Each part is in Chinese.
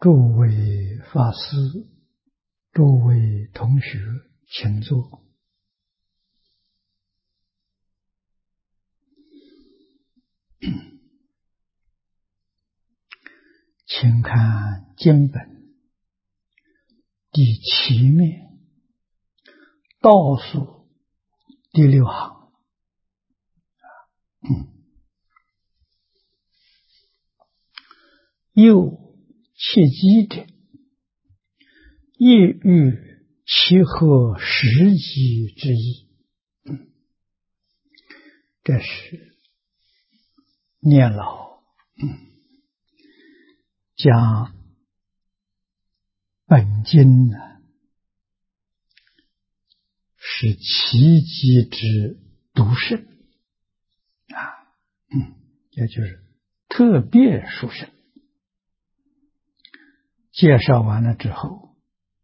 诸位法师、诸位同学，请坐。请看经本第7面倒数第6行。又切记者，亦欲其合实际之意。这是念老将本经呢是奇迹之独胜也就是特别殊胜。介绍完了之后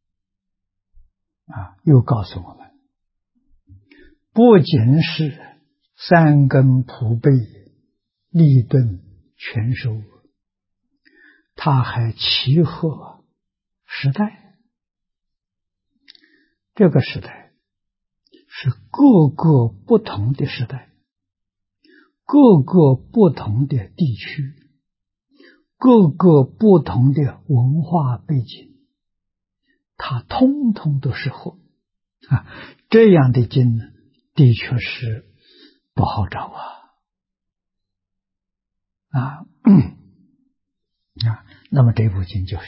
又告诉我们，不仅是三根普被立顿全收，他还契合时代。这个时代是各个不同的时代，各个不同的地区，各个不同的文化背景，它通通都适合这样的经呢，的确是不好找那么这部经就是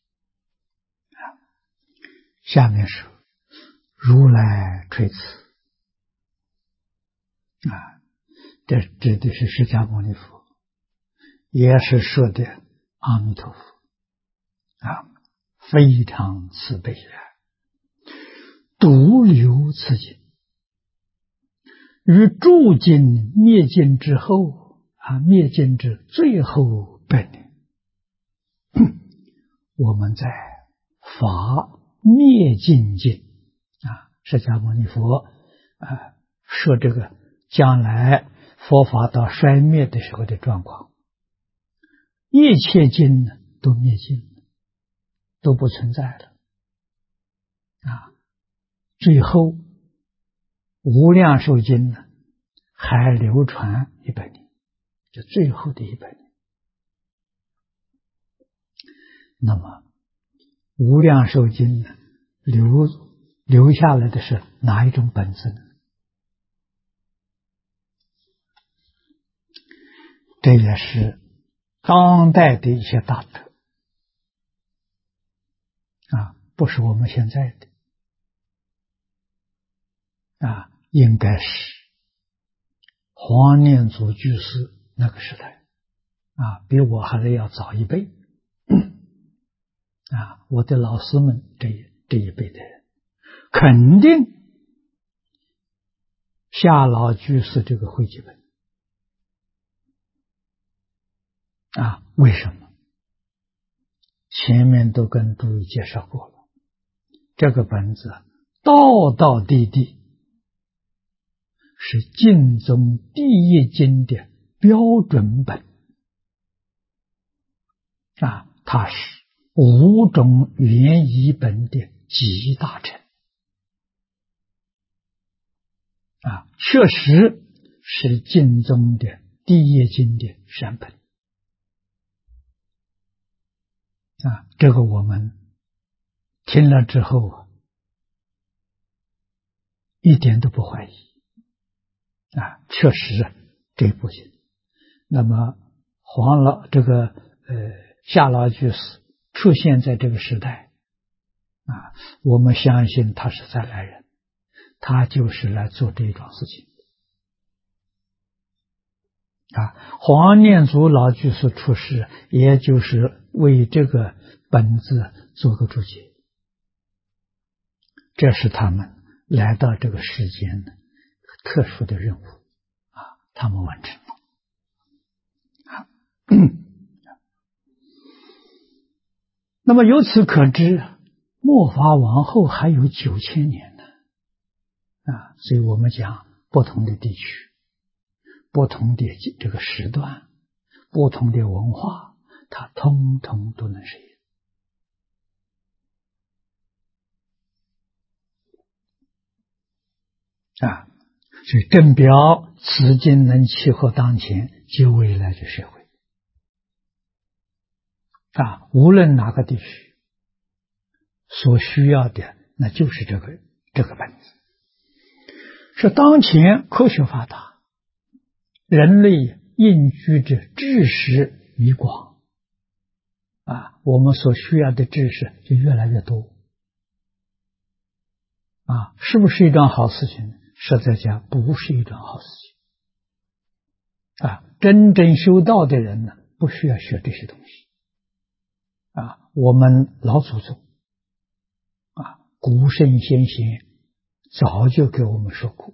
下面说如来垂慈这指的是释迦牟尼佛，也是说的阿弥陀佛非常慈悲独留此经，于诸经灭尽之后灭尽之最后100年，我们在法灭尽经释迦牟尼佛说这个将来佛法到衰灭的时候的状况，一切经呢都灭尽，都不存在了最后无量寿经呢还流传100年，就最后的100年。那么无量寿经呢留下来的是哪一种本子呢？这也是当代的一些大德不是我们现在的应该是黄念祖居士那个时代比我还是要早一辈我的老师们这一辈的人肯定夏老居士这个汇集本为什么？前面都跟诸位介绍过了，这个本子道道地地是净宗第一经的标准本它是5种原译本的集大成确实是净宗的第一经的善本这个我们听了之后一点都不怀疑确实这部经。那么夏老居士出现在这个时代我们相信他是再来人，他就是来做这桩事情黄念祖老居士出世，也就是为这个本子做个注解，这是他们来到这个世间的特殊的任务他们完成了那么由此可知，末法往后还有9000年呢所以我们讲不同的地区，不同的这个时段，不同的文化，它通通都能实现啊。所以正表此经能契合当前及未来的社会啊，无论哪个地区所需要的，那就是这个本质。是当前科学发达，人类应居的知识愈广啊，我们所需要的知识就越来越多啊，是不是一桩好事情？实在讲，不是一桩好事情啊。真正修道的人呢，不需要学这些东西啊。我们老祖宗啊，古圣先贤早就给我们说过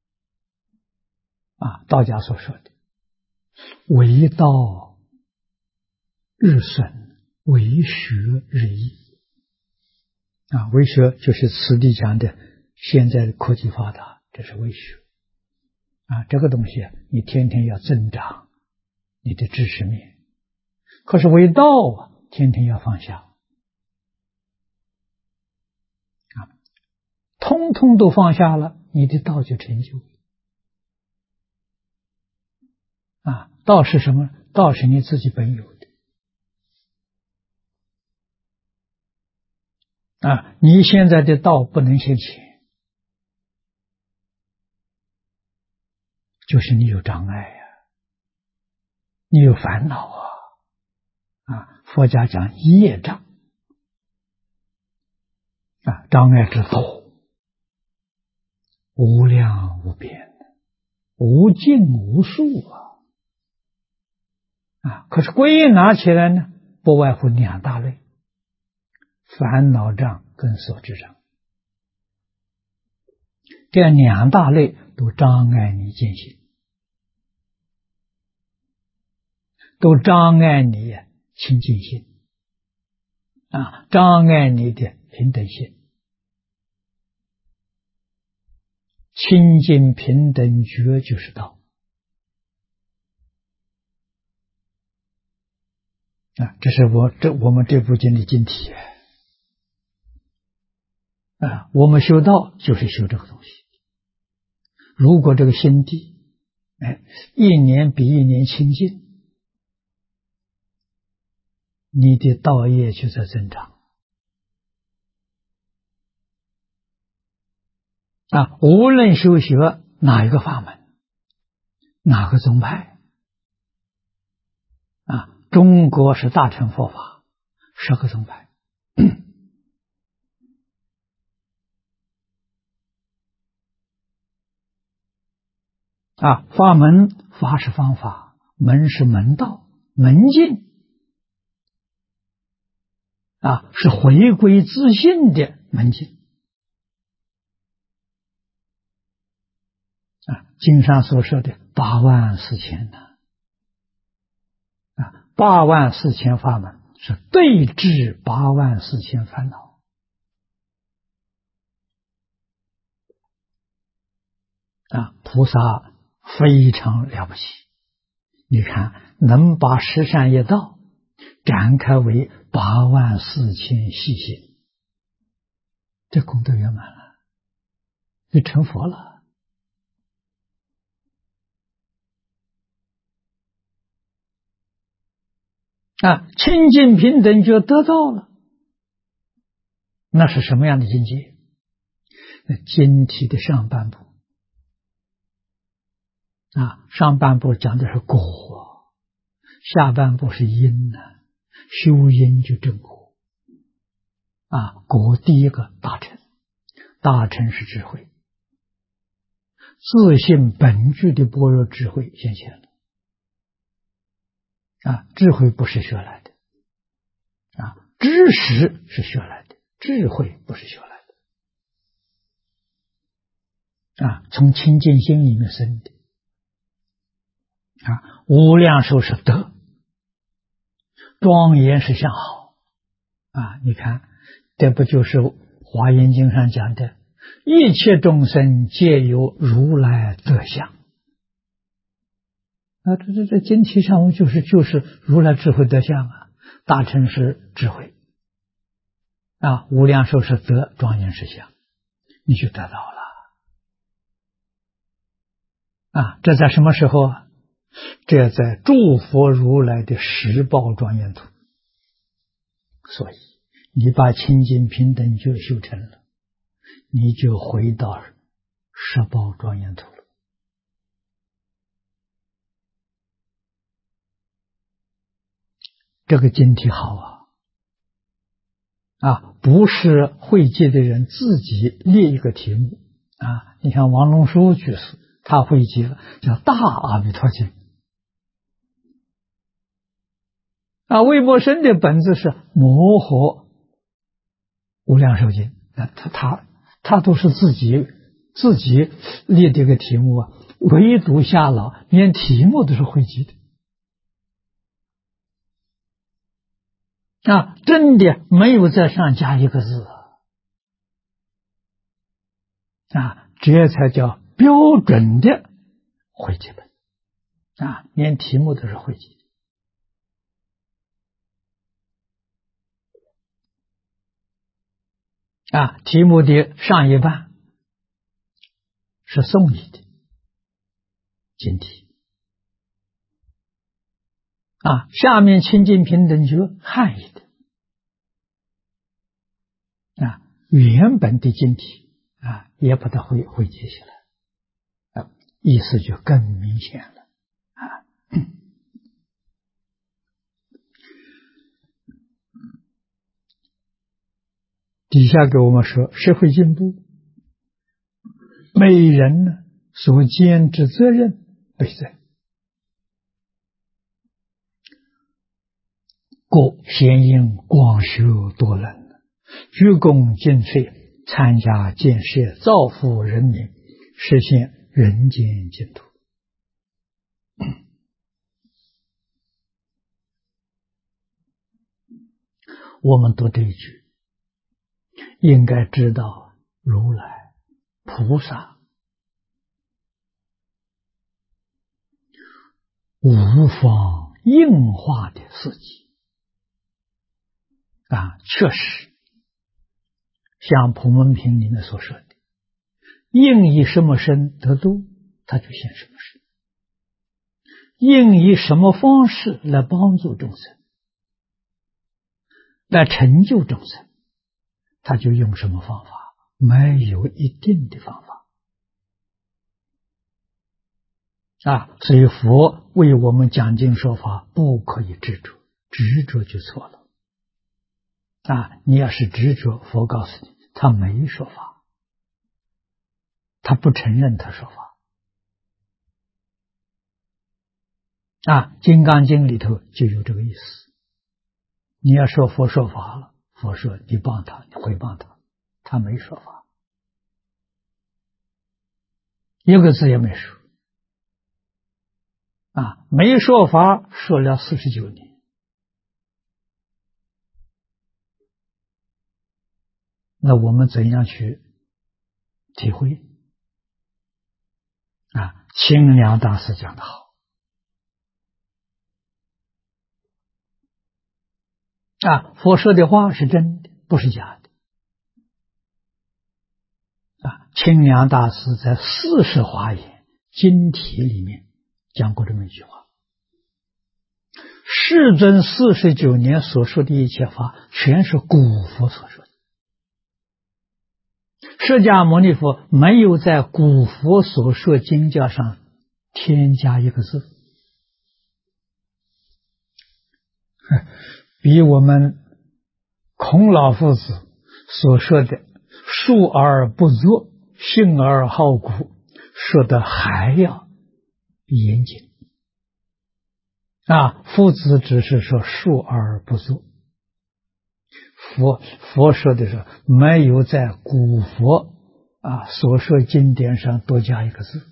啊，道家所说的为道日损，为学日益啊。为学就是此地讲的现在的科技发达，这是为学啊。这个东西你天天要增长你的知识面，可是为道啊，天天要放下啊，通通都放下了，你的道就成就啊。道是什么？道是你自己本有的啊。你现在的道不能现前，就是你有障碍呀，你有烦恼啊。佛家讲业障啊，障碍之多，无量无边，无尽无数啊。可是归纳起来呢，不外乎两大类：烦恼障跟所知障。这两大类都障碍你见性，都障碍你清净心啊，障碍你的平等心。清净平等觉就是道啊，这是我们这部经的经体啊。我们修道就是修这个东西。如果这个心地一年比一年清净，你的道业就在增长啊。无论修学哪一个法门，哪个宗派啊，中国是大乘佛法10个宗派啊。法门，法是方法，门是门道，门径啊，是回归自信的门径啊。经上所说的84000呢啊，84000法门是对治84000烦恼啊。菩萨非常了不起，你看能把十善业道展开为84000细心，这功德圆满了，就成佛了啊。清净平等就得到了，那是什么样的境界？那经体的上半部啊，上半部讲的是果，下半部是因呢，修因就正果啊。果第一个大乘，大乘是智慧，自性本具的般若智慧显现了啊。智慧不是学来的啊，知识是学来的，智慧不是学来的啊，从清净心里面生的啊。无量寿是德，庄严是相好啊。你看，这不就是华严经上讲的一切众生皆有如来德相啊。这经体上就是如来智慧德相啊。大乘是智慧啊，无量寿是德，庄严是相，你就得到了这在什么时候啊？这在诸佛如来的十报庄严图。所以你把清净平等觉修成了，你就回到十报庄严图了。这个经题好不是会记的人自己列一个题目你像王龙书居士，他会记了叫大阿弥陀经魏默生的本子是摩诃无量寿经他都是自己列这个题目唯独夏老连题目都是会记的真的没有在上加一个字这才叫标准的会记本连题目都是会记的题目的上一半是宋译的经题下面清净平等觉汉译的原本的经题也把它会记下来意思就更明显了底下给我们说社会进步每人呢所兼之责任而在故先应广修多能鞠躬尽瘁参加建设造福人民实现人间净土我们读这一句应该知道如来菩萨无方应化的事迹确实像普门品里面所说的应以什么身得度他就现什么身应以什么方式来帮助众生来成就众生他就用什么方法没有一定的方法所以佛为我们讲经说法不可以执着执着就错了你要是执着佛告诉你他没说法他不承认他说法金刚经里头就有这个意思你要说佛说法了佛说你帮他你回帮他他没说法一个字也没说没说法说了49年那我们怎样去体会清凉大师讲得好佛说的话是真的不是假的清凉大师在40华严经题里面讲过这么一句话世尊49年所说的一切法全是古佛所说的释迦牟尼佛没有在古佛所说经教上添加一个字比我们孔老夫子所说的述而不作信而好古说的还要严谨夫子只是说述而不作佛说的是没有在古佛所说经典上多加一个字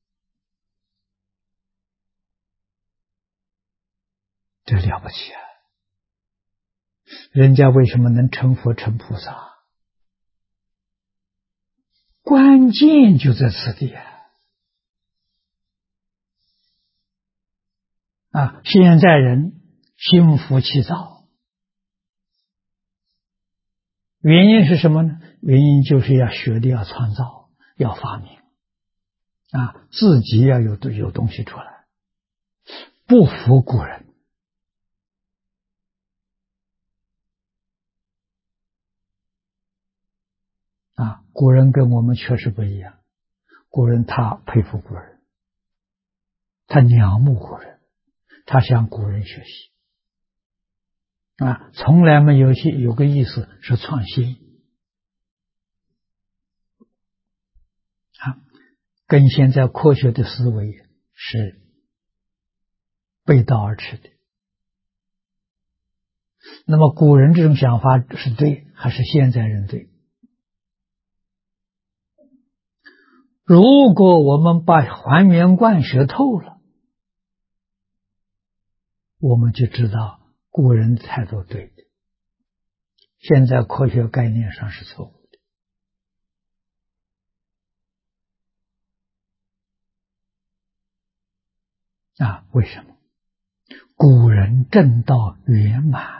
这了不起人家为什么能成佛成菩萨关键就在此地现在人心浮气躁原因是什么呢原因就是要学的要创造要发明自己要有东西出来，不服古人。古人跟我们确实不一样，古人他佩服古人，他仰慕古人，他向古人学习，从来没有个意思是创新，跟现在科学的思维是背道而驰的。那么古人这种想法是对还是现在人对？如果我们把还原观学透了，我们就知道古人的态度对的，现在科学概念上是错误的。为什么？古人正道圆满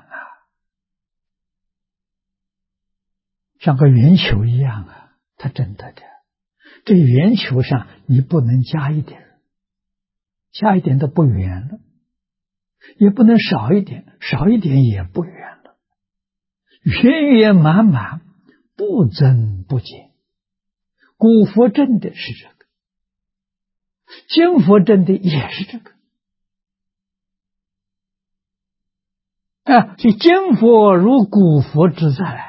像个圆球一样它真的这圆球上你不能加一点，加一点都不圆了，也不能少一点，少一点也不圆了，圆圆满满，不增不减。古佛证的是这个，今佛证的也是这个。所以今佛如古佛之在，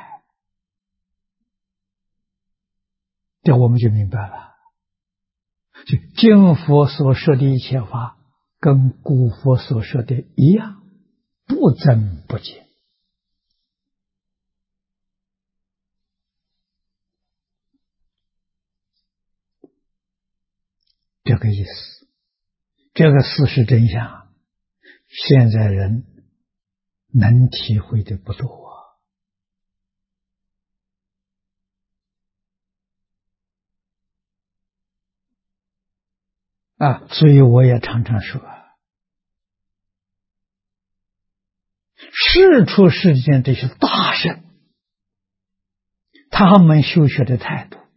这我们就明白了。今佛所说的一切法，跟古佛所说的一样，不增不减。这个意思，这个事实真相，现在人能体会的不多所以我也常常说，世出世间这些大圣，他们修学的态度，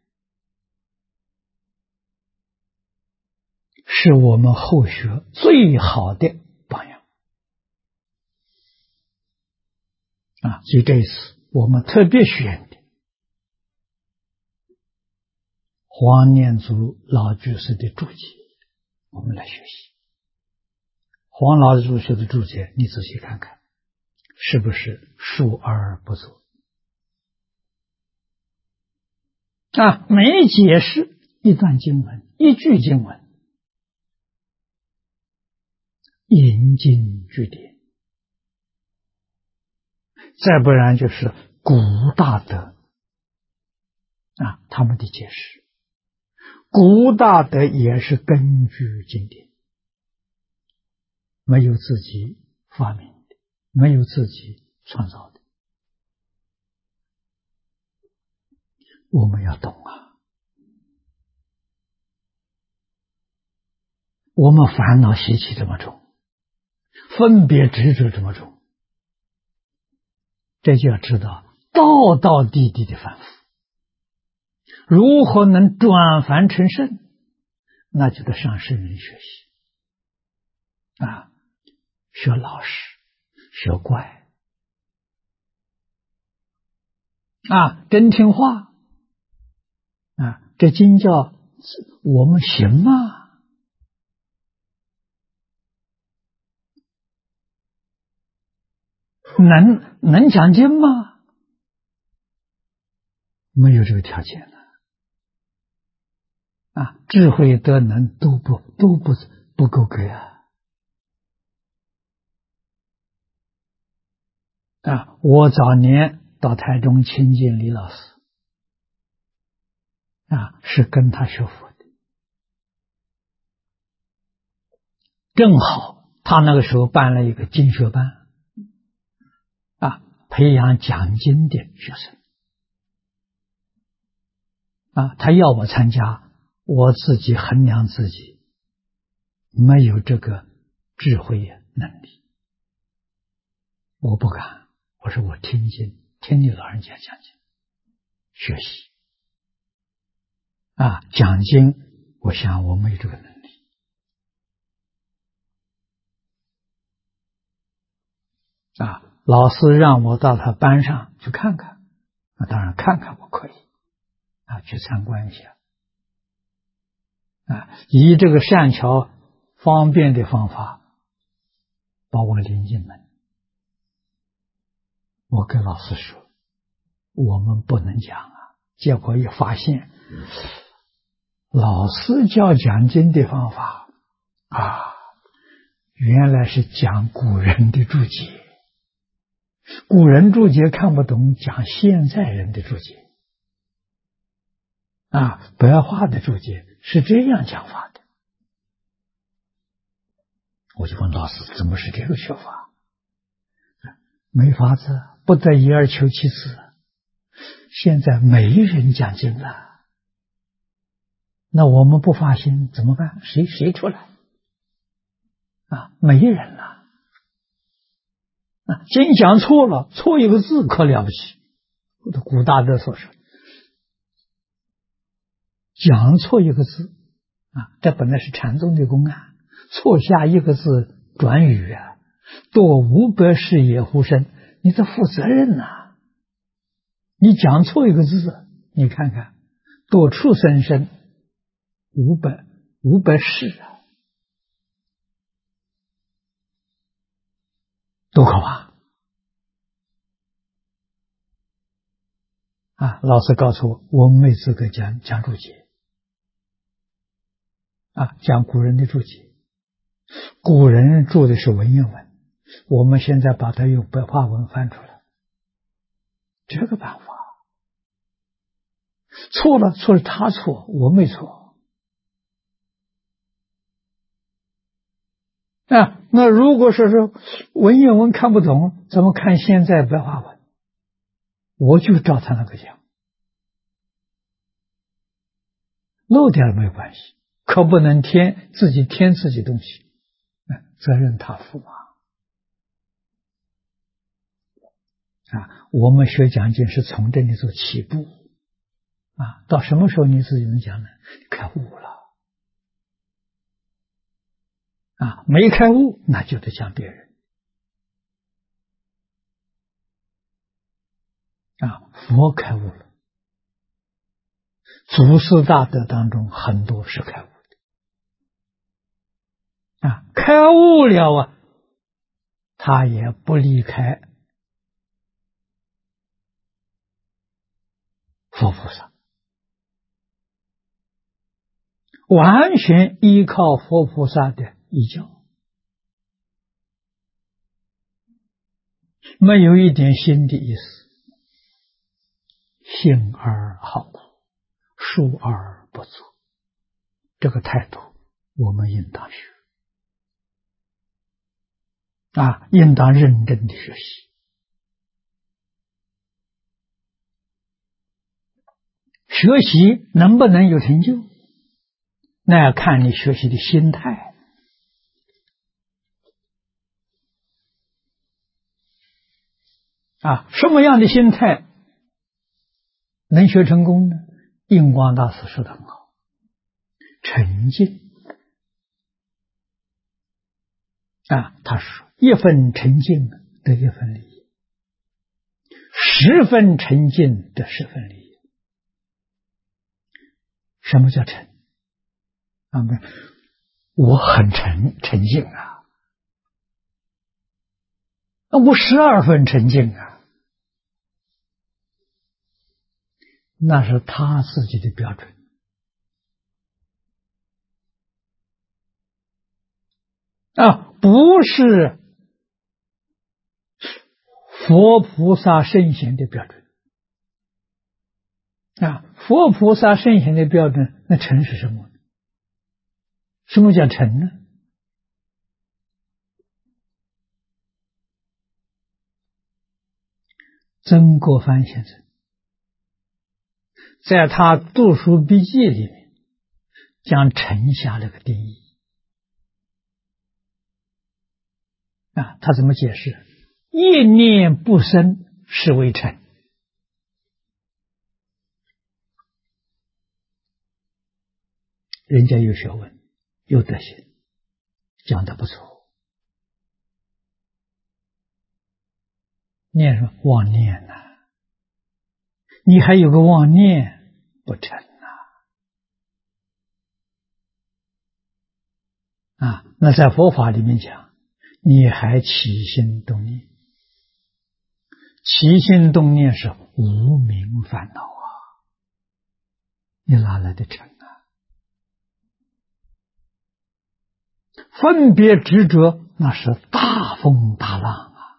是我们后学最好的榜样所以这一次我们特别选的黄念祖老居士的注解，我们来学习。黄老居士的注解，你仔细看看，是不是述而不作每解释一段经文，一句经文，引经据典，再不然就是古大德他们的解释。古大德也是根据经典，没有自己发明的，没有自己创造的。我们要懂我们烦恼习气这么重，分别执着这么重，这就要知道道道地地的反复，如何能转凡成圣，那就得上圣人学习学老实，学乖真听话这经教我们行吗？能讲经吗？没有这个条件智慧德能都不够格我早年到台中亲近李老师是跟他学佛的，正好他那个时候办了一个经学班培养讲经的学生他要我参加，我自己衡量自己没有这个智慧能力，我不敢。我说我听经，听你老人家讲经，学习讲经我想我没这个能力啊。老师让我到他班上去看看，那当然看看我可以啊，去参观一下啊，以这个善巧方便的方法把我领进门。我跟老师说，我们不能讲啊。结果一发现，老师教讲经的方法啊，原来是讲古人的注解。古人注解看不懂，讲现在人的注解啊，白话的注解是这样讲法的。我就问老师，怎么是这个学法？没法子，不得已而求其次。现在没人讲经了，那我们不发心怎么办？谁出来啊？没人了。经讲错了，错一个字可了不起。古大德所说，讲错一个字啊，这本来是禅宗的公案，错下一个字转语啊，堕500世也乎身，你得负责任呐。你讲错一个字，你看看，堕畜生身500世啊，多可怕啊！老师告诉我，我们没资格讲注解啊，讲古人的注解。古人注的是文言文，我们现在把它用白话文翻出来，这个办法错了，他错，我没错啊。那如果说是文言文看不懂，怎么看现在白话文？我就照他那个讲，漏点没有关系，可不能自己添自己东西，责任他负啊。我们学讲经是从这里做起步啊，到什么时候你自己能讲呢？开悟了啊，没开悟那就得讲别人啊。佛开悟了，祖师大德当中很多是开悟的啊，开悟了啊，他也不离开佛菩萨，完全依靠佛菩萨的依教，没有一点心的意思，信而好苦，述而不作，这个态度我们应当学啊，应当认真的学习。学习能不能有成就，那要看你学习的心态啊。什么样的心态能学成功呢？印光大师说得很好，沉静啊，他说一分沉静得一分利益，10分沉静得10分利益。什么叫沉啊？我很沉静啊，那我12分沉静啊，那是他自己的标准啊，不是佛菩萨圣贤的标准啊。佛菩萨圣贤的标准，那沉是什么？什么叫沉呢？曾国藩先生在他读书笔记里面将沉下了个定义啊，他怎么解释？一念不生是为沉。 人家有学问，有德行，讲得不错。念什么？妄念呐、你还有个妄念，不成啊！那在佛法里面讲，你还起心动念，起心动念是无明烦恼啊，你哪来的成啊？分别执着，那是大风大浪啊，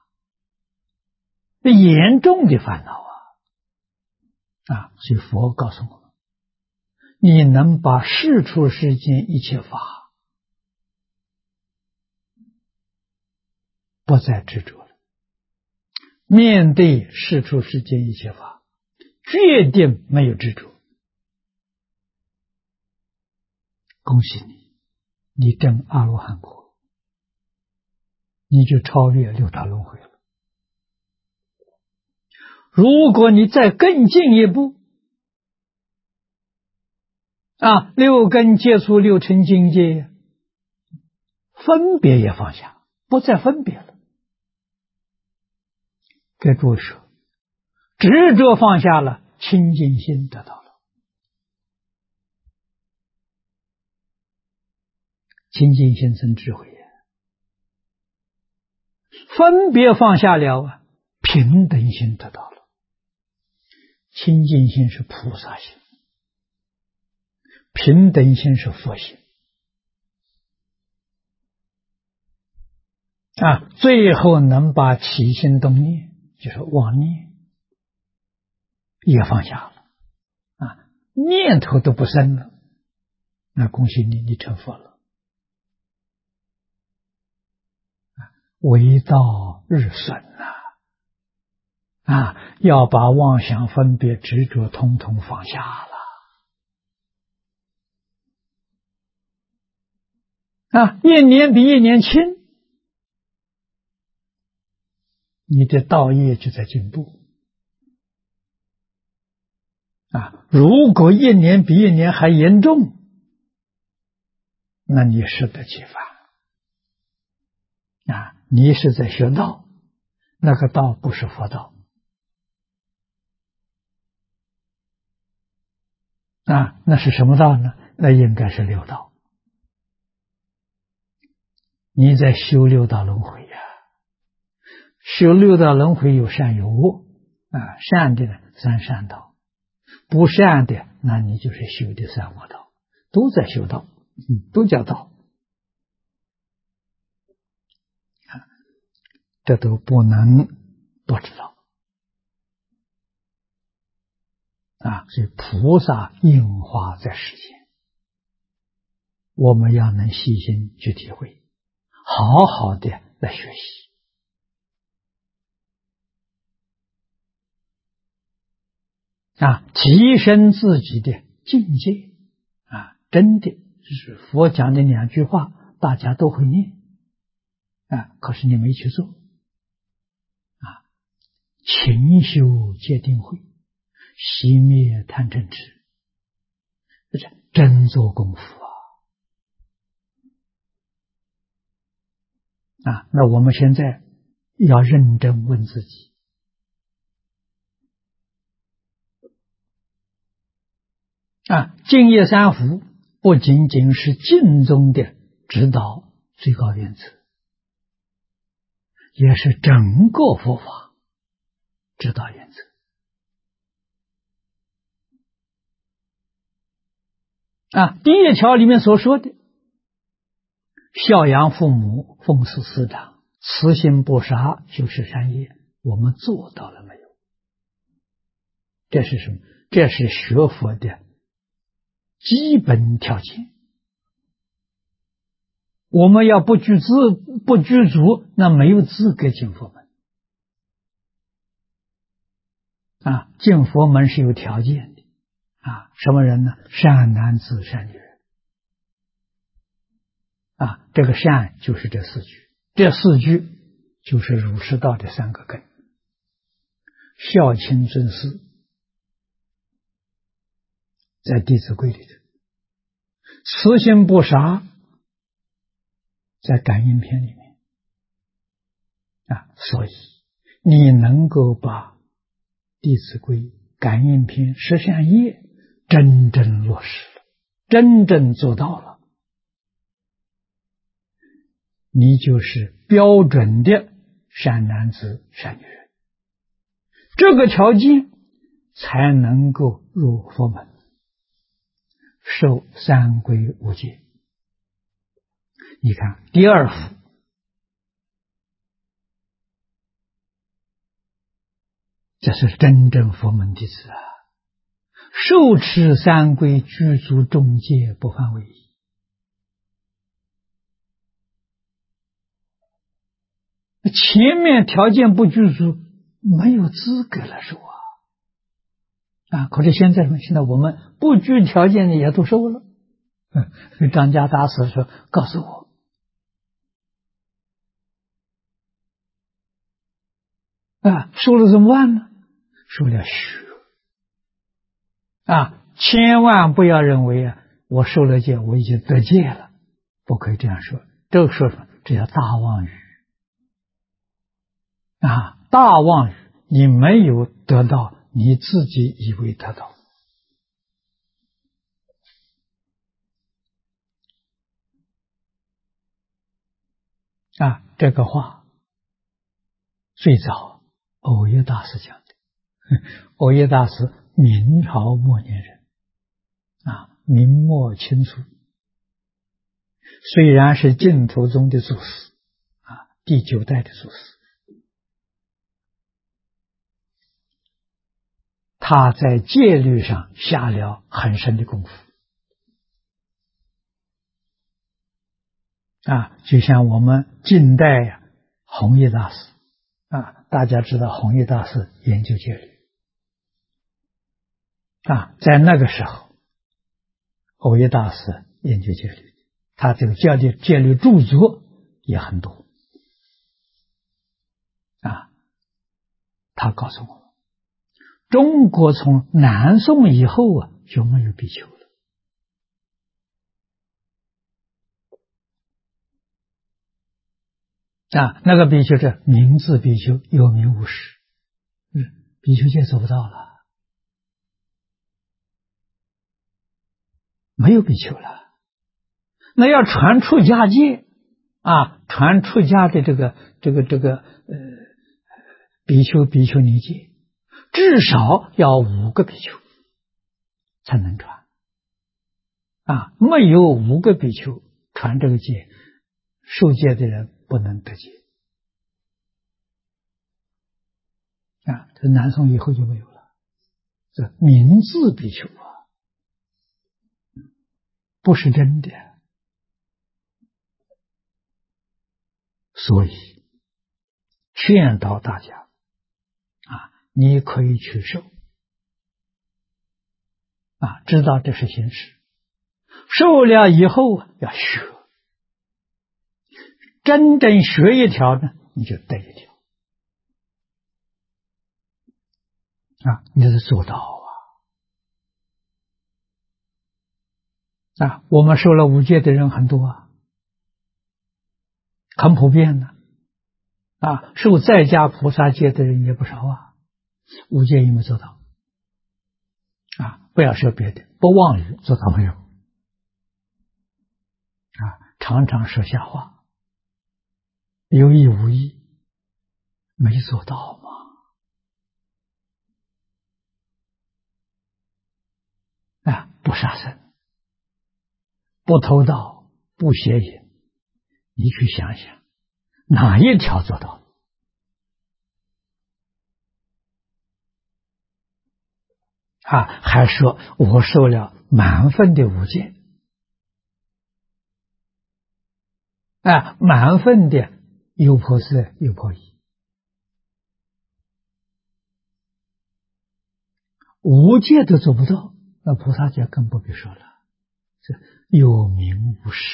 严重的烦恼啊！所以佛告诉我们，你能把世出世间一切法不再执着了，面对世出世间一切法，决定没有执着。恭喜你，你证阿罗汉果，你就超越六道轮回了。如果你再更进一步六根接触六尘境界，分别也放下，不再分别了。给诸位说，执着放下了，清净心得到了。清净心生智慧，分别放下了，平等心得到了。清净心是菩萨心，平等心是佛心最后能把起心动念，就是妄念也放下了念头都不生了，那恭喜你，你成佛了。为道日损要把妄想分别执着统统放下了一年比一年轻，你的道业就在进步如果一年比一年还严重，那你适得其反你是在学道，那个道不是佛道那是什么道呢？那应该是六道。你在修六道轮回修六道轮回有善有恶善的呢三善道，不善的那你就是修的三恶道，都在修道，都叫道这都不能不知道所以菩萨应化在世间，我们要能细心去体会，好好的来学习提升自己的境界真的就是佛讲的两句话，大家都会念可是你没去做勤修戒定慧，熄灭贪嗔痴，这是真做功夫那我们现在要认真问自己净业三福不仅仅是净宗的指导最高原则，也是整个佛法指导原则第一条里面所说的孝养父母，奉事师长，慈心不杀，修持善业，我们做到了没有？这是什么？这是学佛的基本条件。我们要不具足，那没有资格进佛门进佛门是有条件的什么人呢？善男子善女人这个善就是这四句，这四句就是儒释道的三个根，孝亲尊师在弟子规里头， 慈心不杀，在感应篇里面所以你能够把《弟子规》感应篇10项业真正落实了，真正做到了，你就是标准的善男子、善女人。这个条件才能够入佛门，受三皈五戒。你看第二幅，这是真正佛门弟子受持三皈，具足众戒，不犯违仪。前面条件不具足，没有资格来受可是现在我们不具条件的也都受了。张家大师说：“告诉我，受了怎么办呢？受了学千万不要认为我受了戒，我已经得戒了，不可以这样说。这个说法这叫大妄语大妄语，你没有得到，你自己以为得到。这个话最早藕益大师讲的。藕益大师明朝末年人明末清初，虽然是净土宗的祖师第9代的祖师，他在戒律上下了很深的功夫就像我们近代弘一大师大家知道弘一大师研究戒律在那个时候，藕益大师研究戒律，他这个戒律著作也很多他告诉我们，中国从南宋以后就没有比丘了那个比丘是名字比丘，有名无实，比丘戒做不到了，没有比丘了。那要传出家戒传出家的这个比丘比丘尼戒，至少要5个比丘才能传没有5个比丘传这个戒，受戒的人不能得戒这南宋以后就没有了。这名字比丘不是真的，所以劝导大家你可以去受知道这是形式，受了以后要学，真正学一条呢，你就得一条你就是做到我们受了5戒的人很多很普遍的受在家菩萨戒的人也不少5戒有没有做到不要说别的，不妄语做到没有常常说瞎话，有意无意没做到吗？不杀生，不偷盗，不邪淫，你去想想哪一条做到？还说我受了满分的5戒满分的优婆塞、优婆夷，5戒都做不到，那菩萨戒更不必说了，这有名无实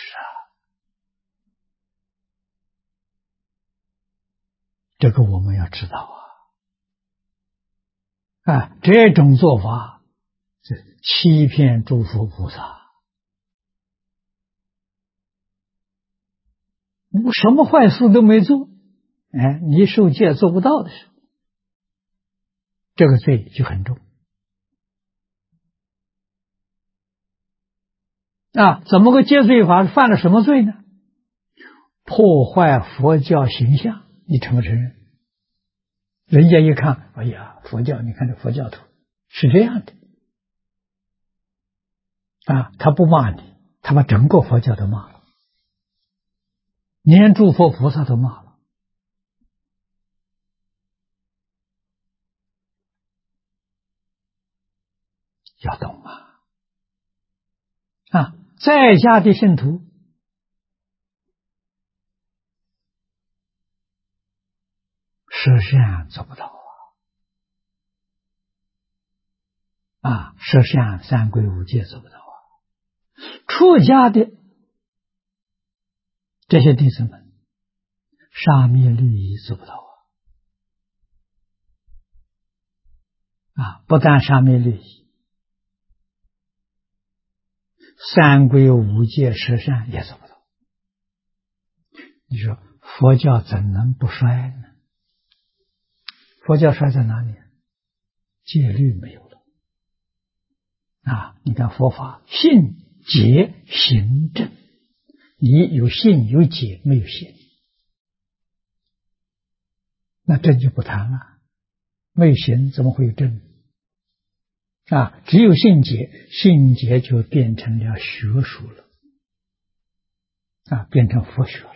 这个我们要知道这种做法是欺骗诸佛菩萨什么坏事都没做，哎，你受戒做不到的时候，这个罪就很重。怎么个戒罪法？犯了什么罪呢？破坏佛教形象，你承不承认？人家一看，哎呀，佛教，你看这佛教徒是这样的他不骂你，他把整个佛教都骂了，连诸佛菩萨都骂了。要懂在家的信徒摄善做不到摄善三皈五戒做不到出家的这些弟子们，沙弥律仪做不到不但沙弥律仪，三皈五戒摄善也做不到。你说佛教怎能不衰呢？佛教衰在哪里？戒律没有了你看佛法信解行正，你有信有解没有行，那正就不谈了，没有行怎么会有正只有信解，信解就变成了学术了变成佛学了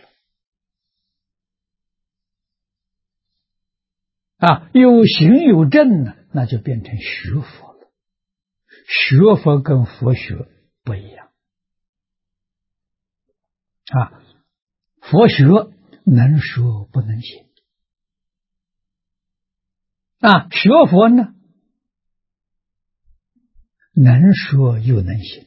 有行有正呢，那就变成学佛了。学佛跟佛学不一样佛学能说不能行学佛呢能说又能行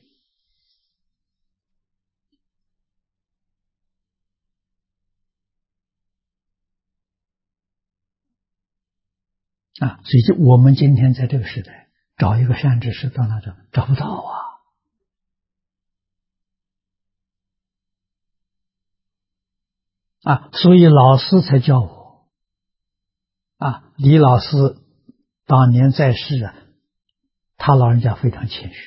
所以就我们今天在这个时代找一个善知识到哪找不到所以老师才教我李老师当年在世他老人家非常谦虚，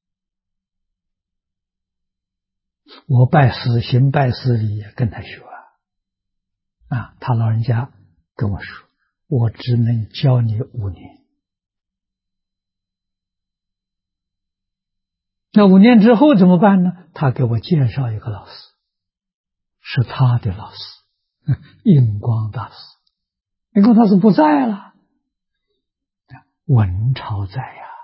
我拜师行拜师礼跟他学他老人家跟我说，我只能教你5年。那5年之后怎么办呢？他给我介绍一个老师，是他的老师，印光大师。印光大师不在了，文钞在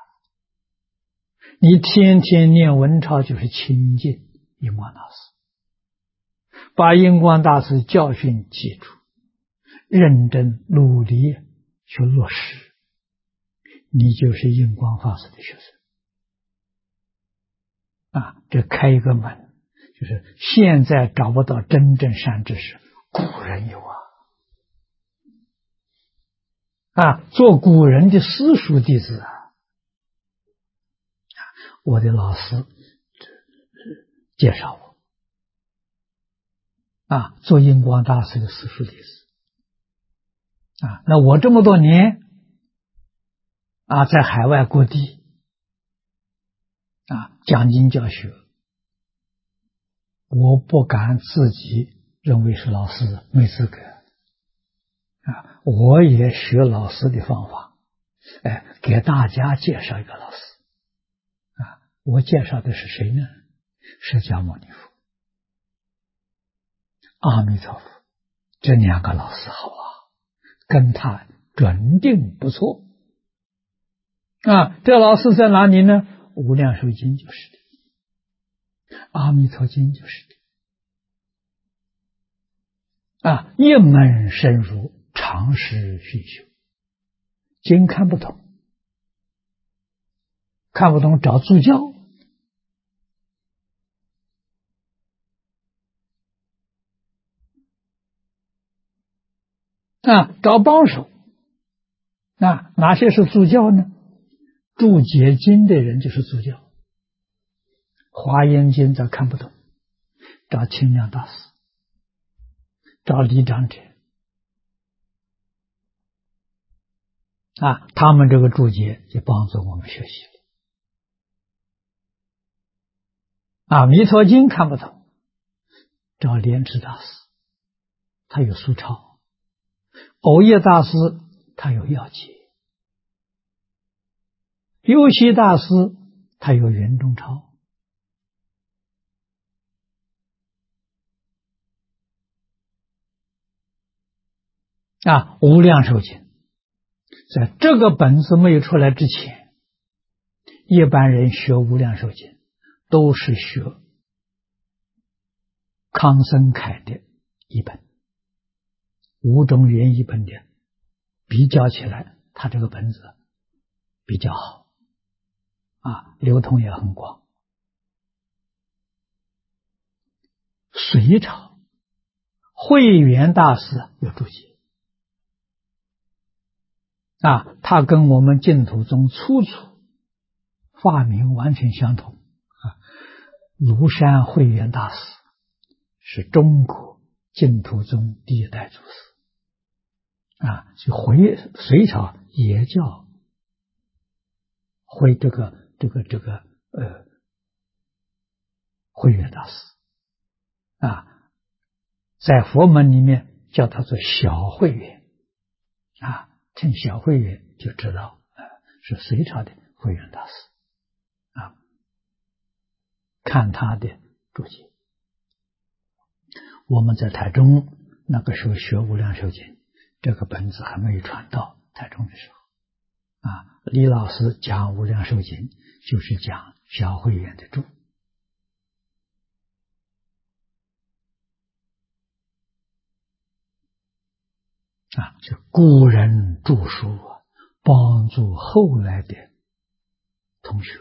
你天天念文钞就是亲近印光大师，把印光大师教训记住，认真努力去落实，你就是印光法师的学生这开一个门，就是现在找不到真正善知识，古人有做古人的私塾弟子我的老师介绍我做印光大师的私塾弟子那我这么多年在海外各地讲经教学，我不敢自己认为是老师，没资格我也学老师的方法给大家介绍一个老师我介绍的是谁呢？释迦牟尼佛、阿弥陀佛，这2个老师好跟他准定不错这老师在哪里呢？无量寿经就是的，阿弥陀经就是的一门深入，常识熏修，经看不懂找助教找帮手哪些是助教呢？注解经的人就是助教，华严经则看不懂，找清凉大师找李长者他们这个注解就帮助我们学习了。弥陀经看不懂，找莲池大师，他有疏钞；藕叶大师他有要解；幽溪大师他有圆中钞。无量寿经在这个本子没有出来之前，一般人学无量寿经都是学康僧凯的译本，吴中原译本的比较起来，他这个本子比较好流通也很广。隋朝慧远大师有注解他跟我们净土宗初发明完全相同庐山慧远大师是中国净土宗第一代祖师隋朝也叫慧远大师在佛门里面叫他做小慧远听小慧远就知道是隋朝的慧远大师看他的注解。我们在台中那个时候学无量寿经，这个本子还没有传到台中的时候李老师讲无量寿经就是讲小慧远的注是古人著书帮助后来的同学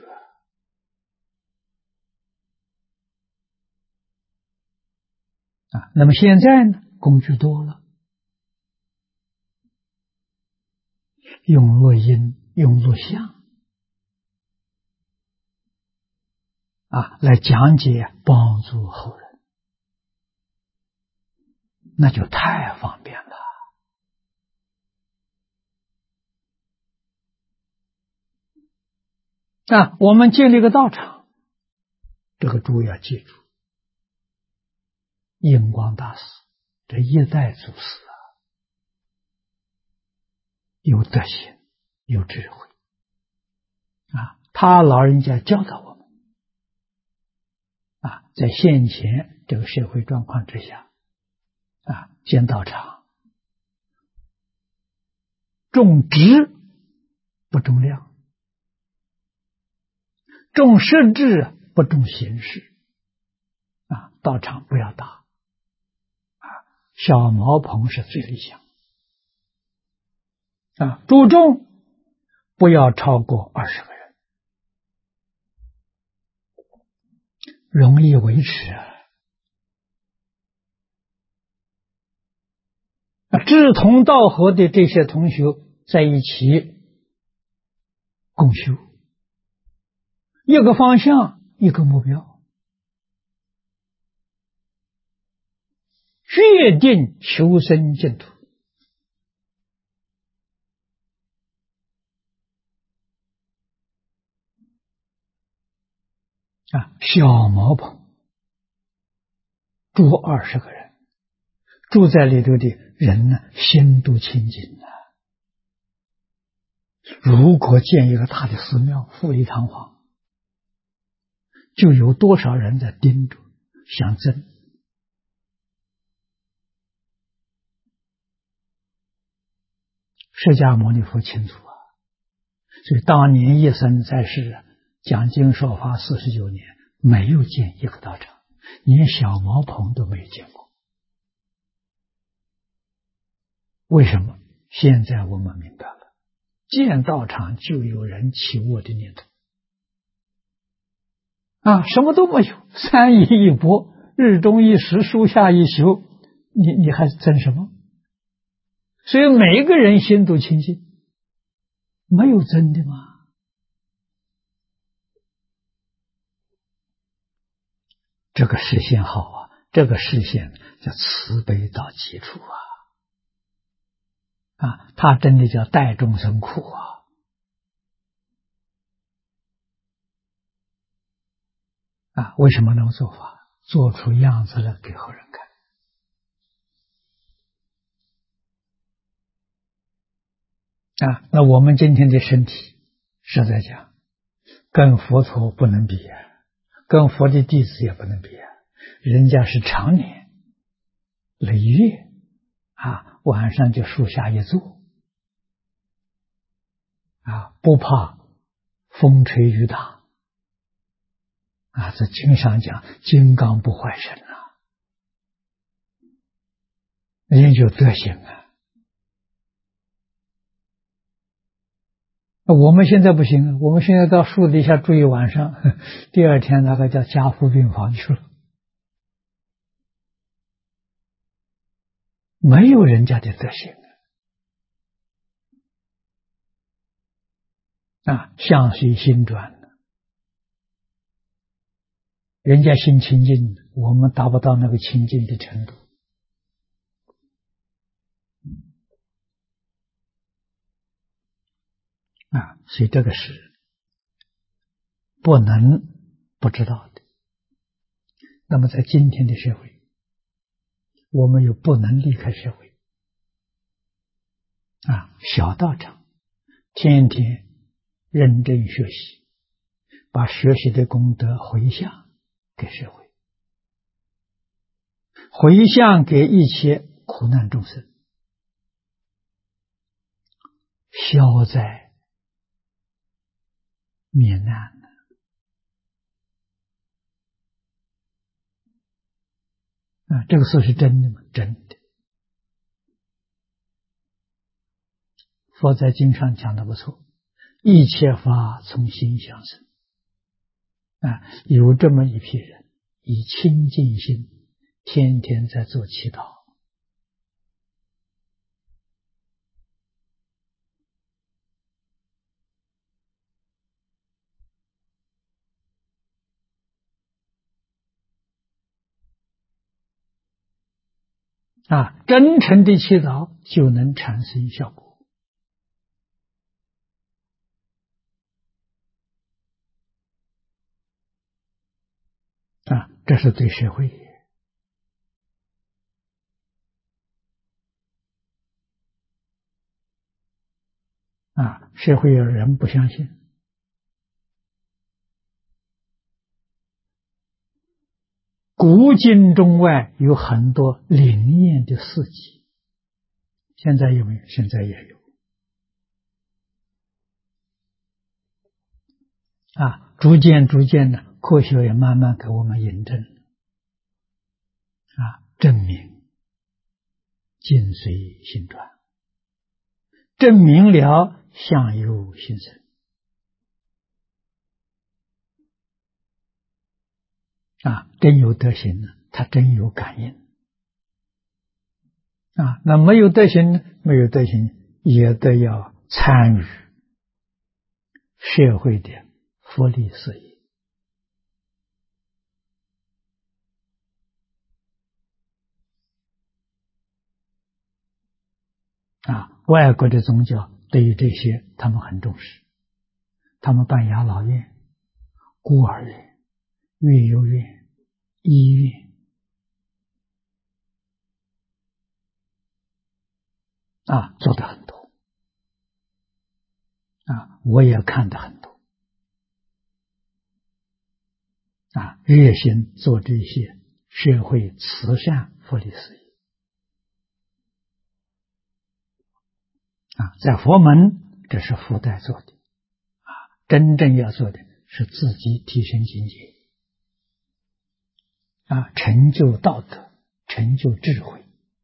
那么现在呢，工具多了，用录音，用录像来讲解，帮助后人，那就太方便了。我们建立个道场，这个诸位要记住，印光大师这一代祖师有德行，有智慧他老人家教导我们在现前这个社会状况之下建道场，重质不重量，重实质不重形式道场不要大小茅棚是最理想注重不要超过20个人，容易维持志同道合的这些同学在一起共修，一个方向，一个目标，决定求生净土小茅棚住20个人，住在里头的人呢，心都清净如果建一个大的寺庙，富丽堂皇，就有多少人在盯着想争。释迦牟尼佛清楚所以当年一生在世讲经说法49年，没有建一个道场，连小茅棚都没有见过。为什么？现在我们明白了，建道场就有人起我的念头什么都没有，3衣一钵，日中一时，树下一宿，你还争什么？所以每一个人心都清净，没有争的嘛。这个实现好这个视线叫慈悲到极处他真的叫代众生苦为什么能做法？做出样子来给后人看那我们今天的身体，实在讲，跟佛陀不能比跟佛的弟子也不能比人家是常年累月晚上就树下一坐不怕风吹雨打这经上讲金刚不坏身人有德行我们现在不行我们现在到树底下住一晚上，第二天那个叫加护病房去了，没有人家的德行相随心转人家心清净，我们达不到那个清净的程度所以这个是不能不知道的。那么在今天的社会，我们又不能离开社会小道场天天认真学习，把学习的功德回向给社会，回向给一切苦难众生，消灾免难这个事是真的吗？真的。佛在经上讲的不错，一切法从心想生有这么一批人以清净心天天在做祈祷真诚的祈祷就能产生效果这是对社会社会有人不相信，古今中外有很多灵验的事迹，现在有没有？现在也有逐渐的科学也慢慢给我们印证证明境随心转，证明了相由心生真有德行呢，他真有感应那没有德行呢？没有德行也得要参与社会的福利事业外国的宗教对于这些他们很重视，他们办养老院、孤儿院、育幼院、医院做得很多我也看得很多热心做这些社会慈善福利事业在佛门这是附带做的真正要做的是自己提升境界成就道德，成就智慧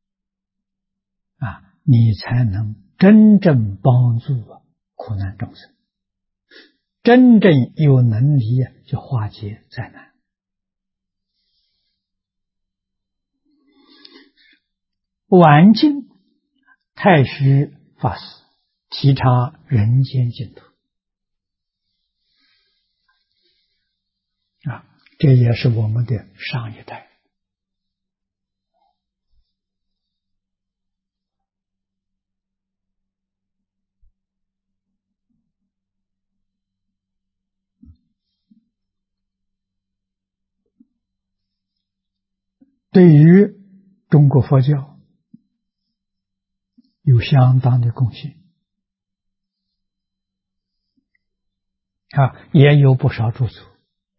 你才能真正帮助苦难众生，真正有能力去化解灾难。晚近太虚法师提倡人间净土这也是我们的上一代对于中国佛教有相当的贡献也有不少著作。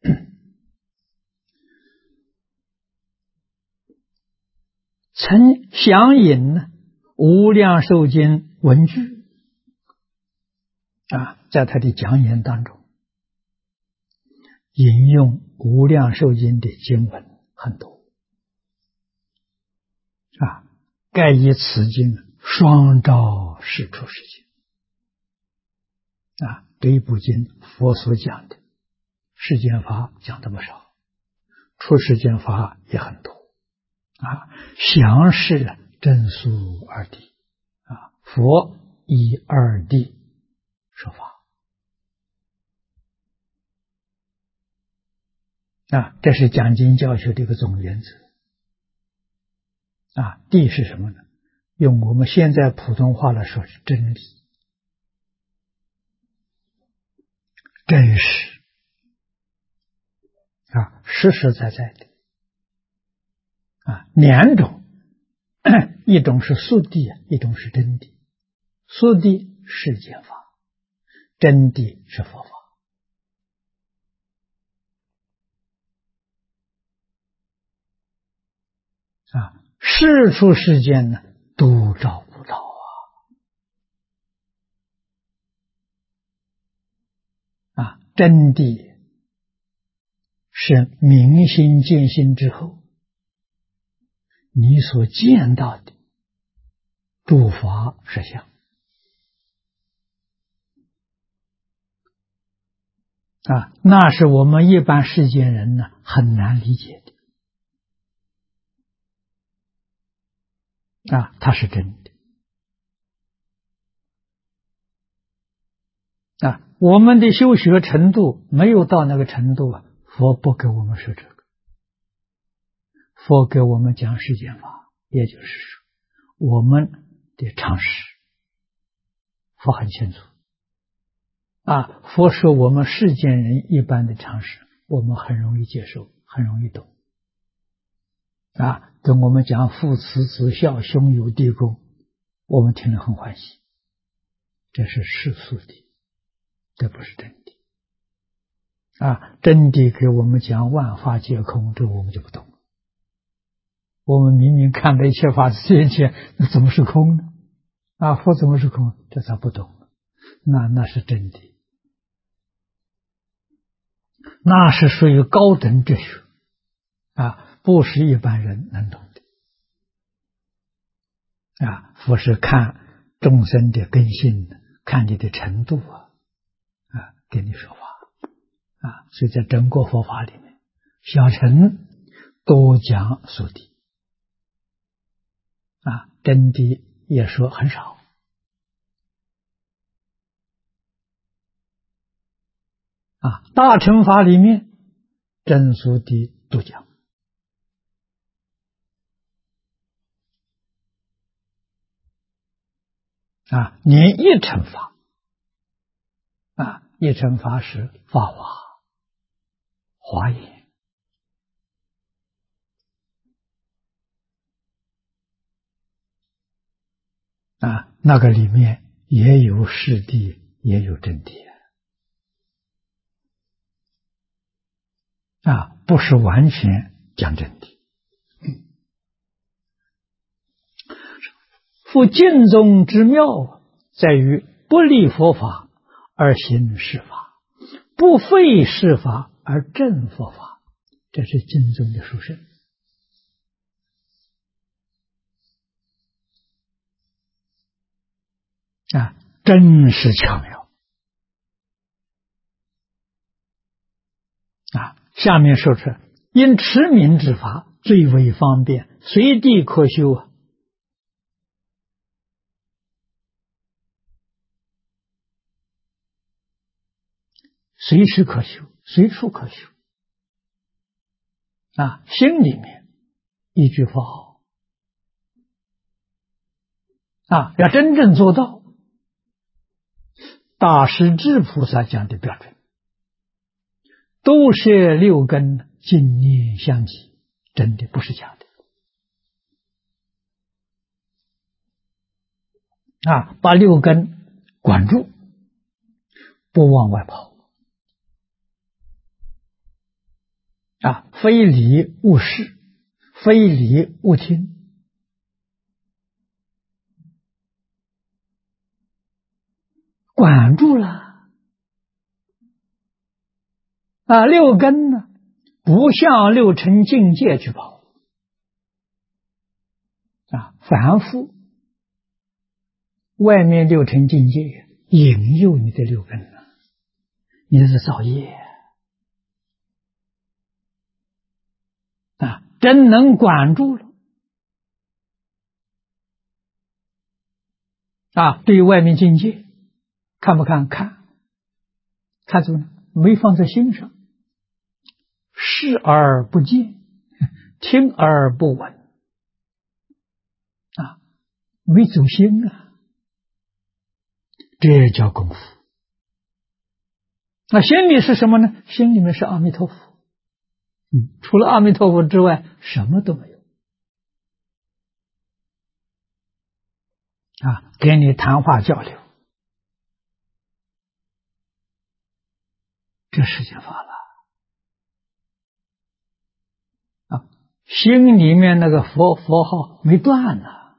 曾详引《无量寿经》文句在他的讲演当中引用《无量寿经》的经文很多盖以此经双照世出世间这一部经佛所讲的世间法讲的不少，出世间法也很多详示真俗二谛佛以二谛说法这是讲经教学的一个总原则谛是什么呢？用我们现在普通话来说是真理、真实实实在在的两种，一种是速谛，一种是真谛。速谛世间法，真谛是佛法世出世间呢都找不到真谛是明心见性之后你所见到的诸法实相那是我们一般世间人呢很难理解的它是真的我们的修学程度没有到那个程度佛不给我们说这个，佛给我们讲世间法，也就是说我们的常识佛很清楚佛说我们世间人一般的常识我们很容易接受，很容易懂跟我们讲父慈子孝兄友弟恭，我们听了很欢喜，这是世俗的，这不是真谛真谛给我们讲万法皆空，这我们就不懂了。我们明明看到一切法现前，那怎么是空呢？佛怎么是空？这才不懂了。那是真谛，那是属于高等哲学不是一般人能懂的佛是看众生的根性，看你的程度给你说法所以在整个佛法里面，小乘多讲速谛真谛也说很少大乘法里面真速谛都讲连一乘法一乘法是法华、华严那个里面也有世谛，也有真谛不是完全讲真谛。复净宗之妙在于不立佛法而行世法，不废世法而正佛法，这是净宗的殊胜真是巧妙下面说出因持名之法最为方便，随地可修随时可修，随处可修心里面一句佛号要真正做到大势至菩萨讲的标准，都是六根净念相继，真的不是假的把六根管住，不往外跑。非礼勿视，非礼勿听。管住了六根呢，不向六尘境界去跑凡夫外面六尘境界引诱你的六根了，你是造业真能管住了对外面境界看不看？看住了，没放在心上，视而不见，听而不闻没走心这叫功夫。心里是什么呢？心里面是阿弥陀佛，除了阿弥陀佛之外什么都没有跟你谈话交流，这世间法了心里面那个佛号没断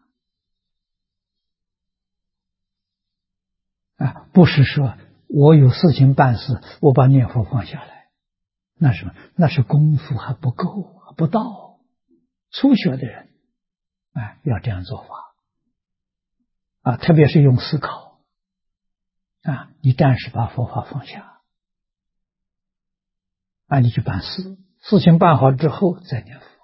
不是说我有事情办事，我把念佛放下来，那什么？那是功夫还不够，还不到。初学的人要这样做法特别是用思考你暂时把佛法放下你去办事，事情办好之后再念佛。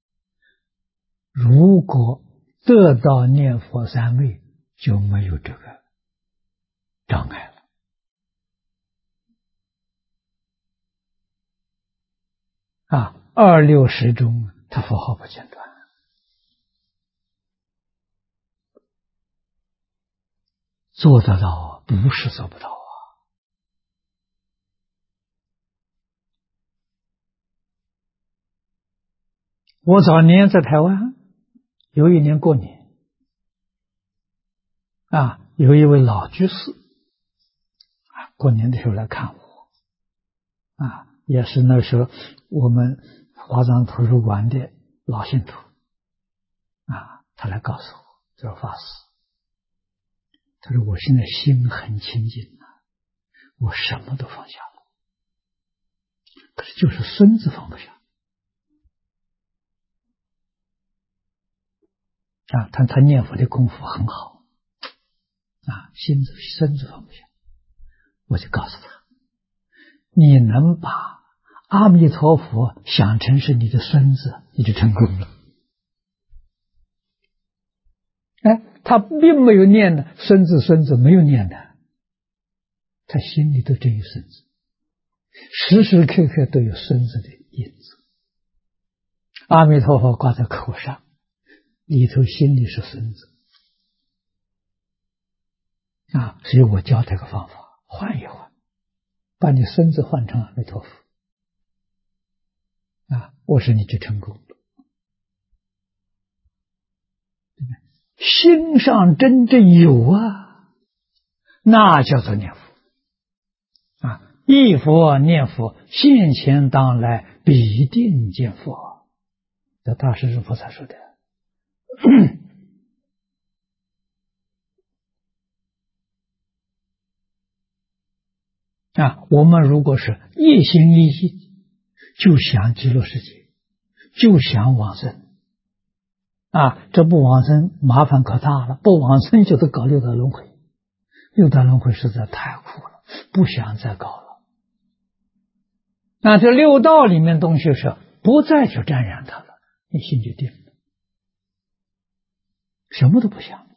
如果得到念佛三昧，就没有这个障碍了二六时中他佛号不间断，做得到不是做不到我早年在台湾有一年过年有一位老居士过年的时候来看我也是那时候我们华藏图书馆的老信徒他来告诉我，这是法师，他说我现在心很清净我什么都放下了，可是就是身子放不下他念佛的功夫很好身子放不下，我就告诉他，你能把阿弥陀佛想成是你的孙子，你就成功了。他并没有念的孙子没有念的，他心里都真有孙子，时时刻刻都有孙子的影子。阿弥陀佛挂在口上，里头心里是孙子所以我教这个方法，换一换，把你孙子换成阿弥陀佛我说你就成功了。心上真正有那叫做念佛忆佛念佛，现前当来必定见佛，这大势至菩萨说的我们如果是一心一意就想极乐世界，就想往生这不往生麻烦可大了，不往生就得搞六道轮回，六道轮回实在太苦了，不想再搞了这六道里面东西是不再去沾染它了，你心就定了，什么都不想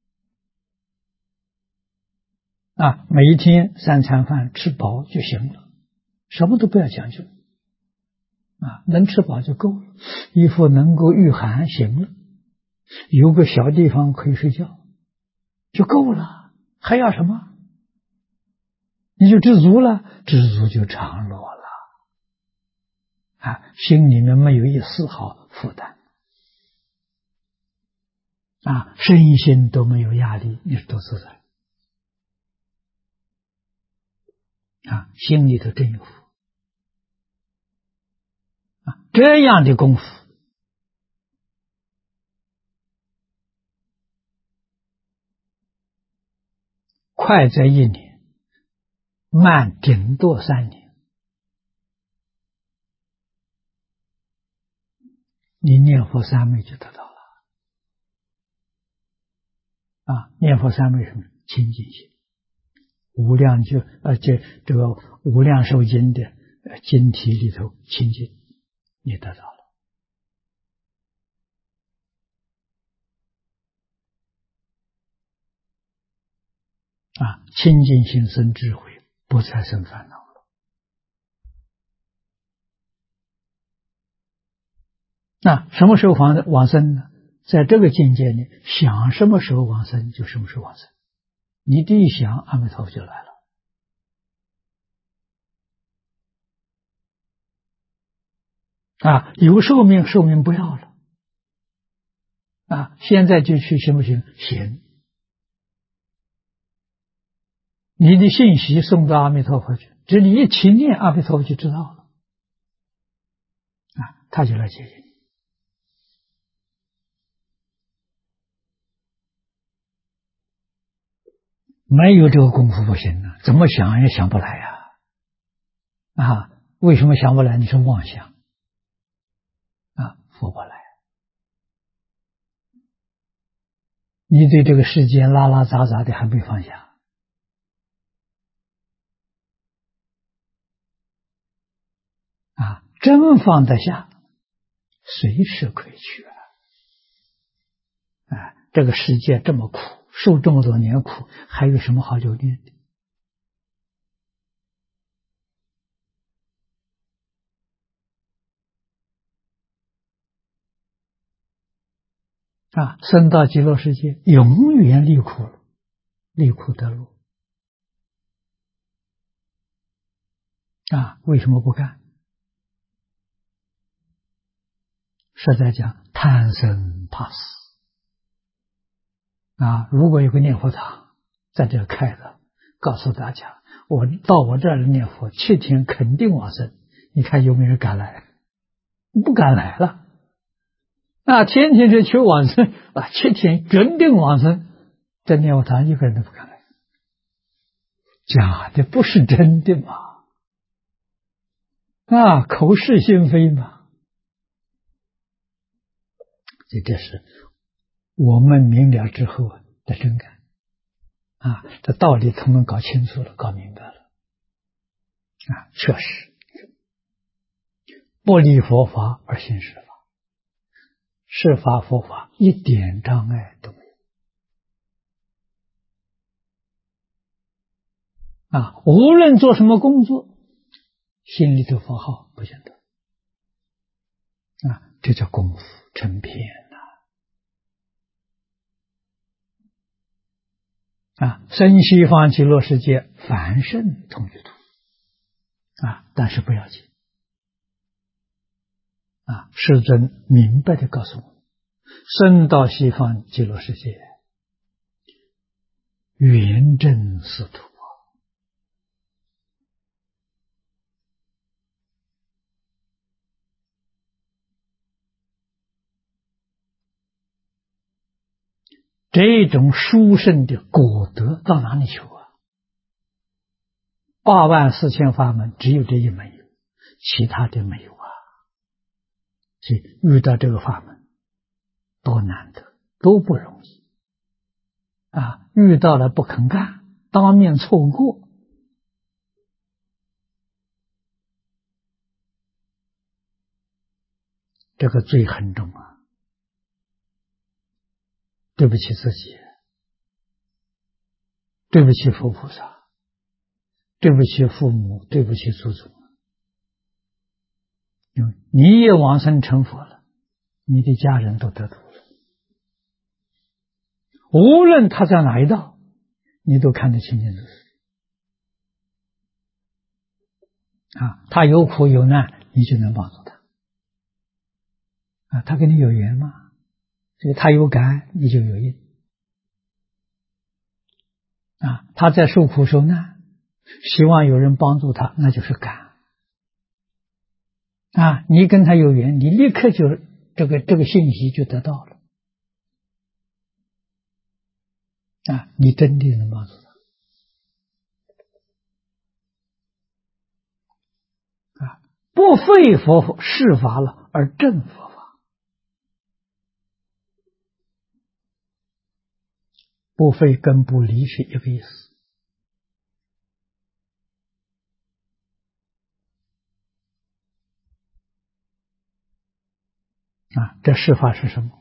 每一天3餐饭吃饱就行了，什么都不要讲究能吃饱就够了，衣服能够御寒行了，有个小地方可以睡觉就够了，还要什么？你就知足了，知足就常乐了心里面没有一丝毫负担身心都没有压力，你是多自在心里头真有福这样的功夫，快则1年，慢顶多3年，你念佛三昧就得到了念佛三昧什么？清净心。无量这个无量寿经的经题里头清净，你得到了清净心生智慧，不再生烦恼了。那什么时候往生呢？在这个境界里，想什么时候往生就什么时候往生。你这一想，阿弥陀佛就来了有寿命，寿命不要了现在就去行不行？行。你的信息送到阿弥陀佛去，只你一起念阿弥陀佛就知道了他就来接引你。没有这个功夫不行怎么想也想不来为什么想不来？你是妄想佛不来。你对这个世界拉拉杂杂的还没放下真放得下，随时可以去这个世界这么苦，受这么多年苦，还有什么好留恋的升到极乐世界，永远离苦了，离苦得乐为什么不干？实在讲，贪生怕死如果有个念佛堂在这开的，告诉大家，我到我这儿念佛7天肯定往生，你看有没有人敢来？不敢来了天天是求往生7天准定往生，在念佛堂一个人都不敢来，假的不是真的嘛口是心非嘛。这是我们明了之后的真感这道理他们搞清楚了，搞明白了确实不离佛法而行是法，是法佛法一点障碍都没有无论做什么工作，心里头佛号不见得这叫功夫成片生西方极乐世界凡圣同居土但是不要紧世尊明白的告诉我们，生到西方极乐世界圆正司徒这种殊胜的果德到哪里求84000法门只有这一门有，其他的没有所以遇到这个法门多难得，多不容易遇到了不肯干，当面错过，这个罪很重对不起自己，对不起佛菩萨，对不起父母，对不起祖宗。你也往生成佛了，你的家人都得度了，无论他在哪一道，你都看得清清楚楚他有苦有难，你就能帮助他他跟你有缘吗？ 所以他有感，你就有应。他在受苦受难，希望有人帮助他，那就是感。你跟他有缘，你立刻就这个信息就得到了。你真的能帮助他。不废佛事法了，而正佛法。不废跟不离是一个意思。这事法是什么？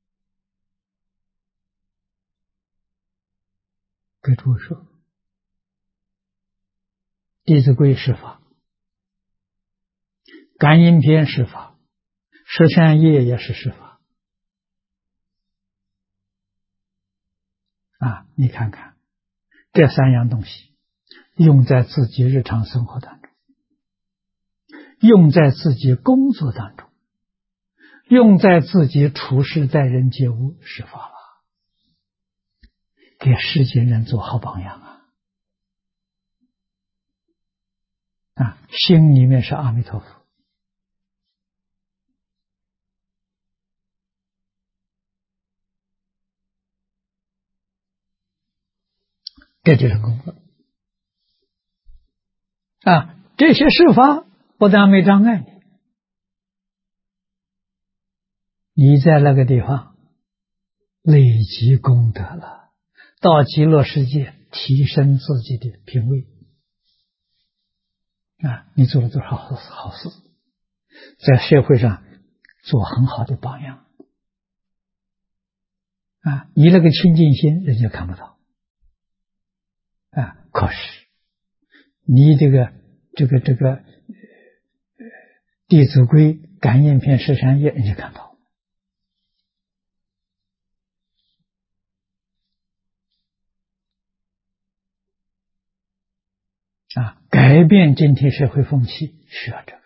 给诸位说，《弟子规》是法，感应篇是法，十善业也是事法。你看看这三样东西，用在自己日常生活当中，用在自己工作当中，用在自己处事待人接物，是法了，给世间人做好榜样心里面是阿弥陀佛。这就是功德这些事法不但没障碍你在那个地方累积功德了，到极乐世界提升自己的品位你做了多少好事，在社会上做很好的榜样你那个清净心人家看不到可是你这个弟子规感应篇十善业人家看到改变今天社会风气需要这个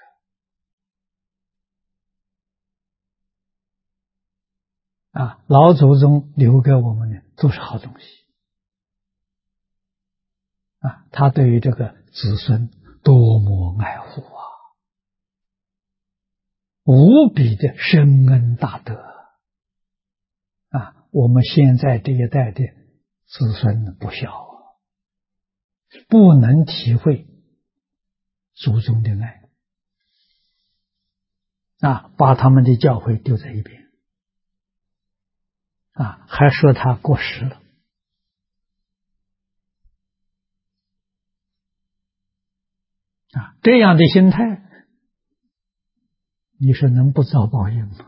老祖宗留给我们的都是好东西他对于这个子孙多么爱护无比的深恩大德我们现在这一代的子孙不孝不能体会祖宗的爱把他们的教诲丢在一边还说他过时了这样的心态你说能不遭报应吗？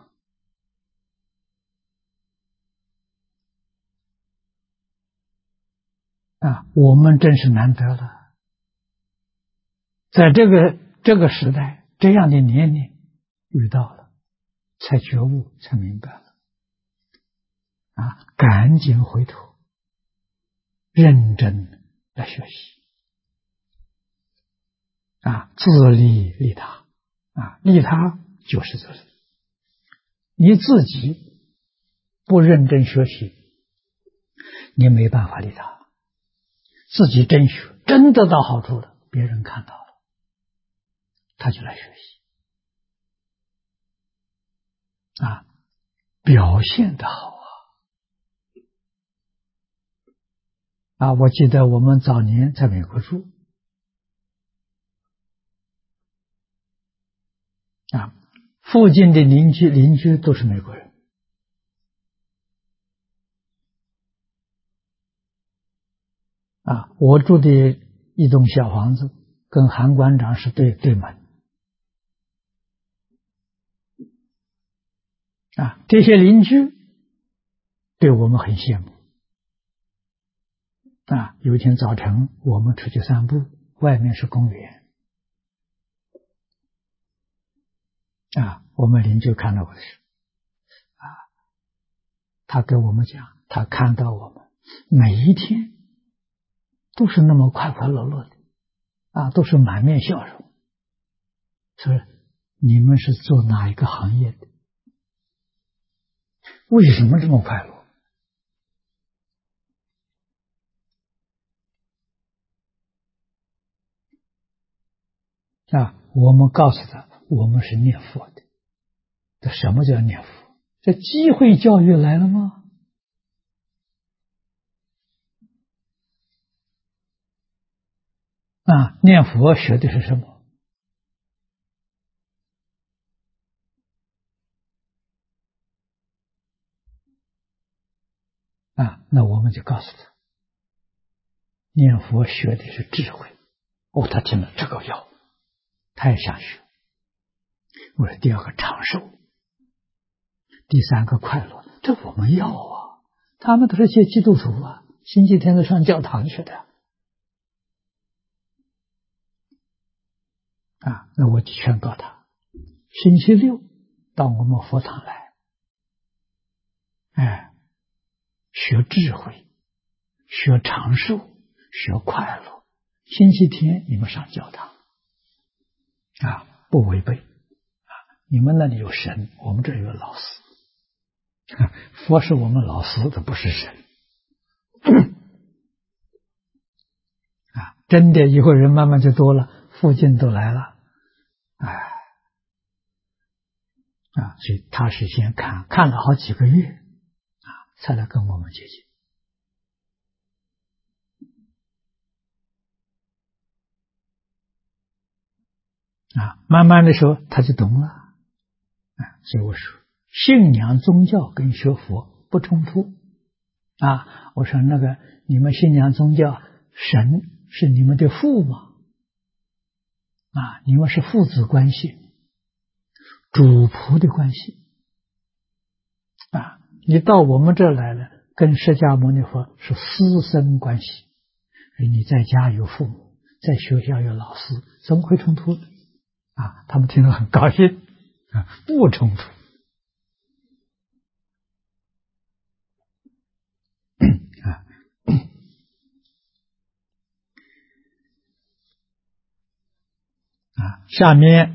我们真是难得了，在这个时代，这样的年龄遇到了，才觉悟，才明白了赶紧回头，认真来学习自利利他利他就是自利，你自己不认真学习，你没办法利他。自己真学，真得到好处了，别人看到了，他就来学习表现得好我记得我们早年在美国住附近的邻居都是美国人我住的一栋小房子跟韩馆长是对门这些邻居对我们很羡慕有一天早晨我们出去散步，外面是公园我们邻居看到我的时候他跟我们讲，他看到我们每一天都是那么快快乐乐的都是满面笑容，说你们是做哪一个行业的？ 为什么这么快乐？我们告诉他，我们是念佛的。这什么叫念佛？这机会教育来了吗？念佛学的是什么？那我们就告诉他，念佛学的是智慧。他听了这个要，他也想学。我说第二个长寿，第三个快乐，这我们要啊。他们都是些基督徒啊，星期天都上教堂去的。那我就劝告他，星期六到我们佛堂来，学智慧，学长寿，学快乐。星期天你们上教堂，不违背。你们那里有神，我们这里有老师。佛是我们老师，这不是神。真的，以后人慢慢就多了，附近都来了。所以他是先看了好几个月，才来跟我们接近。慢慢的时候他就懂了。所以我说，信仰宗教跟学佛不冲突。我说那个你们信仰宗教，神是你们的父吗？你们是父子关系，主仆的关系。你到我们这儿来了，跟释迦牟尼佛是师生关系。你在家有父母，在学校有老师，怎么会冲突呢？他们听了很高兴。不冲突。下面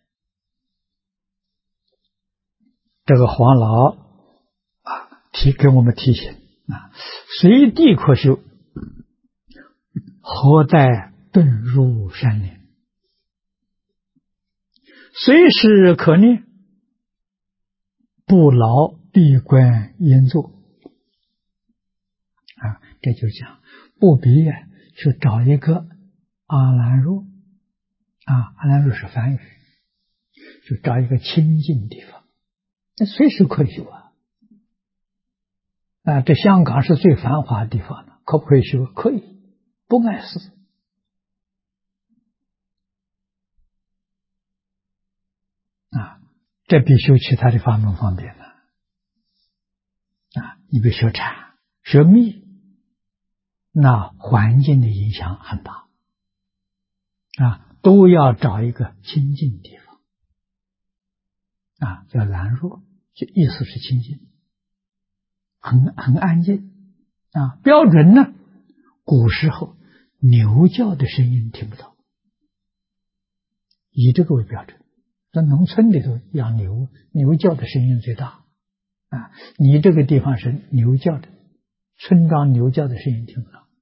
这个黄老给我们提醒随地可修，何待顿入山林？随时可念，不劳闭关严坐。这就讲不必去找一个阿兰若。阿兰若是梵语，就找一个清净地方，那随时可以修这香港是最繁华的地方了，可不可以修？可以，不碍事。这比修其他的法门方便了。你比学禅、学密，那环境的影响很大。都要找一个清净地方。叫兰若，就意思是清净，很安静。标准呢，古时候牛叫的声音听不到，以这个为标准。在农村里头养牛，牛叫的声音最大。你这个地方是牛叫的，村庄牛叫的声音听不到。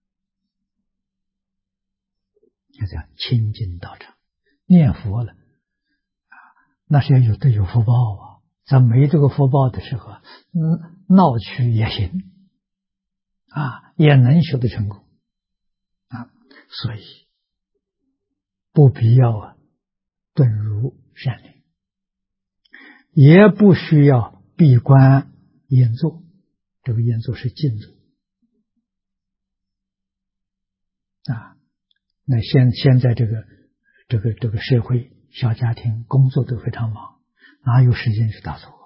就叫清净道场，念佛了，那是要有福报咱没这个福报的时候，闹去也行，也能修得成功。所以不必要遁入山林，也不需要闭关严坐。这个严坐是静坐。那现在这个社会，小家庭工作都非常忙，哪有时间去打坐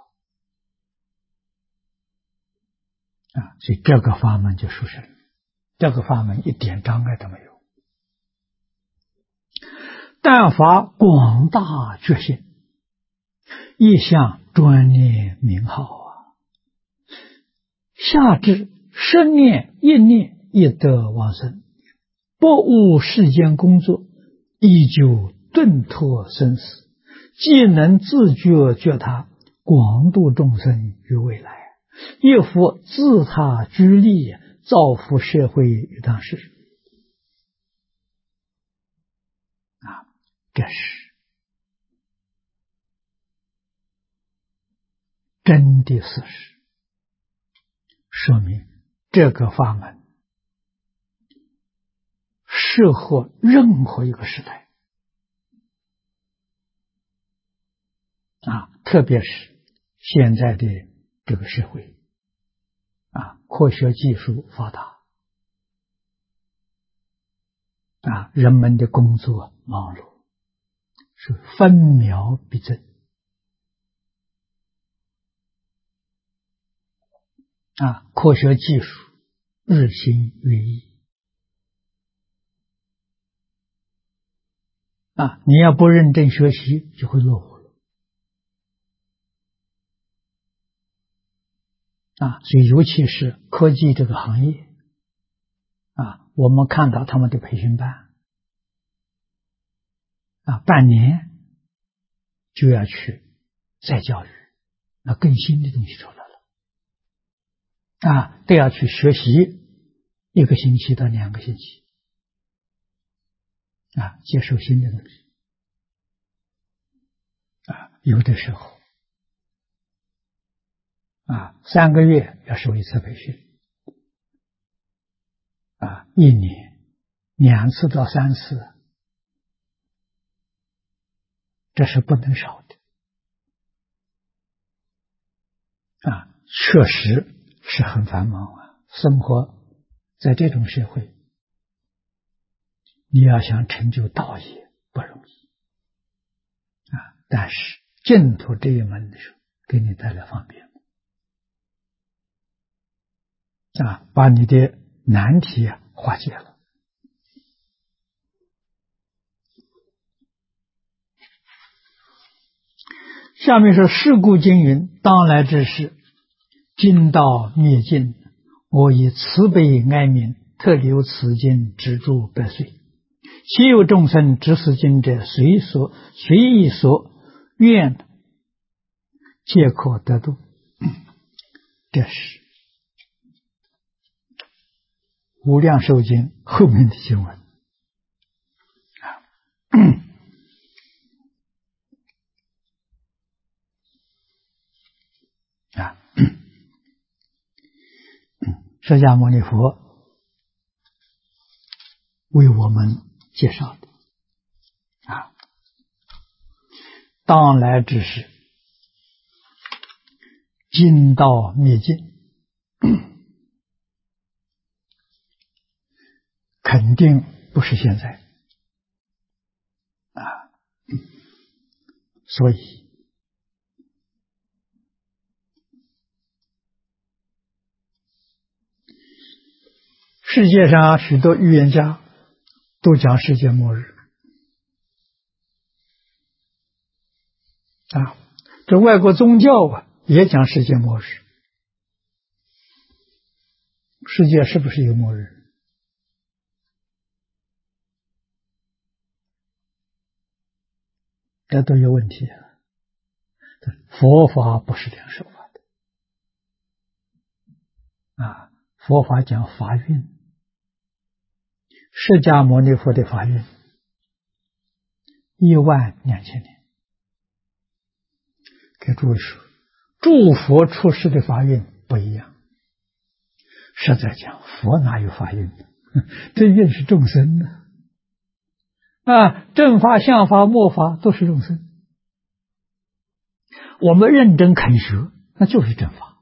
所以这个法门就殊胜，这个法门一点障碍都没有。但发广大决心，一向专念名号下至10念1念亦得往生，不务世间工作，依旧顿脱生死，既能自觉觉他，广度众生于未来。 一夫自他居利，造福社会于当世。这是真的事实，说明这个法门适合任何一个时代特别是现在的这个社会科学技术发达人们的工作忙碌是分秒必争科学技术日新月异你要不认真学习就会落伍了所以尤其是科技这个行业我们看到他们的培训班半年就要去再教育，那更新的东西出来了都要去学习1个星期到2个星期接受新的东西有的时候3个月要受1次培训1年2次到3次，这是不能少的确实是很繁忙生活在这种社会，你要想成就道业不容易但是净土这一门的时候给你带来方便把你的难题化解了。下面说是故经云：当来之事，今道灭尽，我以慈悲哀悯，特留此经止住百岁。其有众生执此经者，随意所愿，皆可得度。这是无量寿经后面的经文释迦牟尼佛为我们介绍的当来之事，今道灭尽，肯定不是现在所以世界上许多预言家都讲世界末日这外国宗教也讲世界末日。世界是不是有末日？这都有问题佛法不是这样说法的佛法讲法运，释迦牟尼佛的法运12000年。给诸位说，诸佛出世的法运不一样。实在讲，佛哪有法运呢？这运是众生呢正法、相法、末法都是众生。我们认真肯学，那就是正法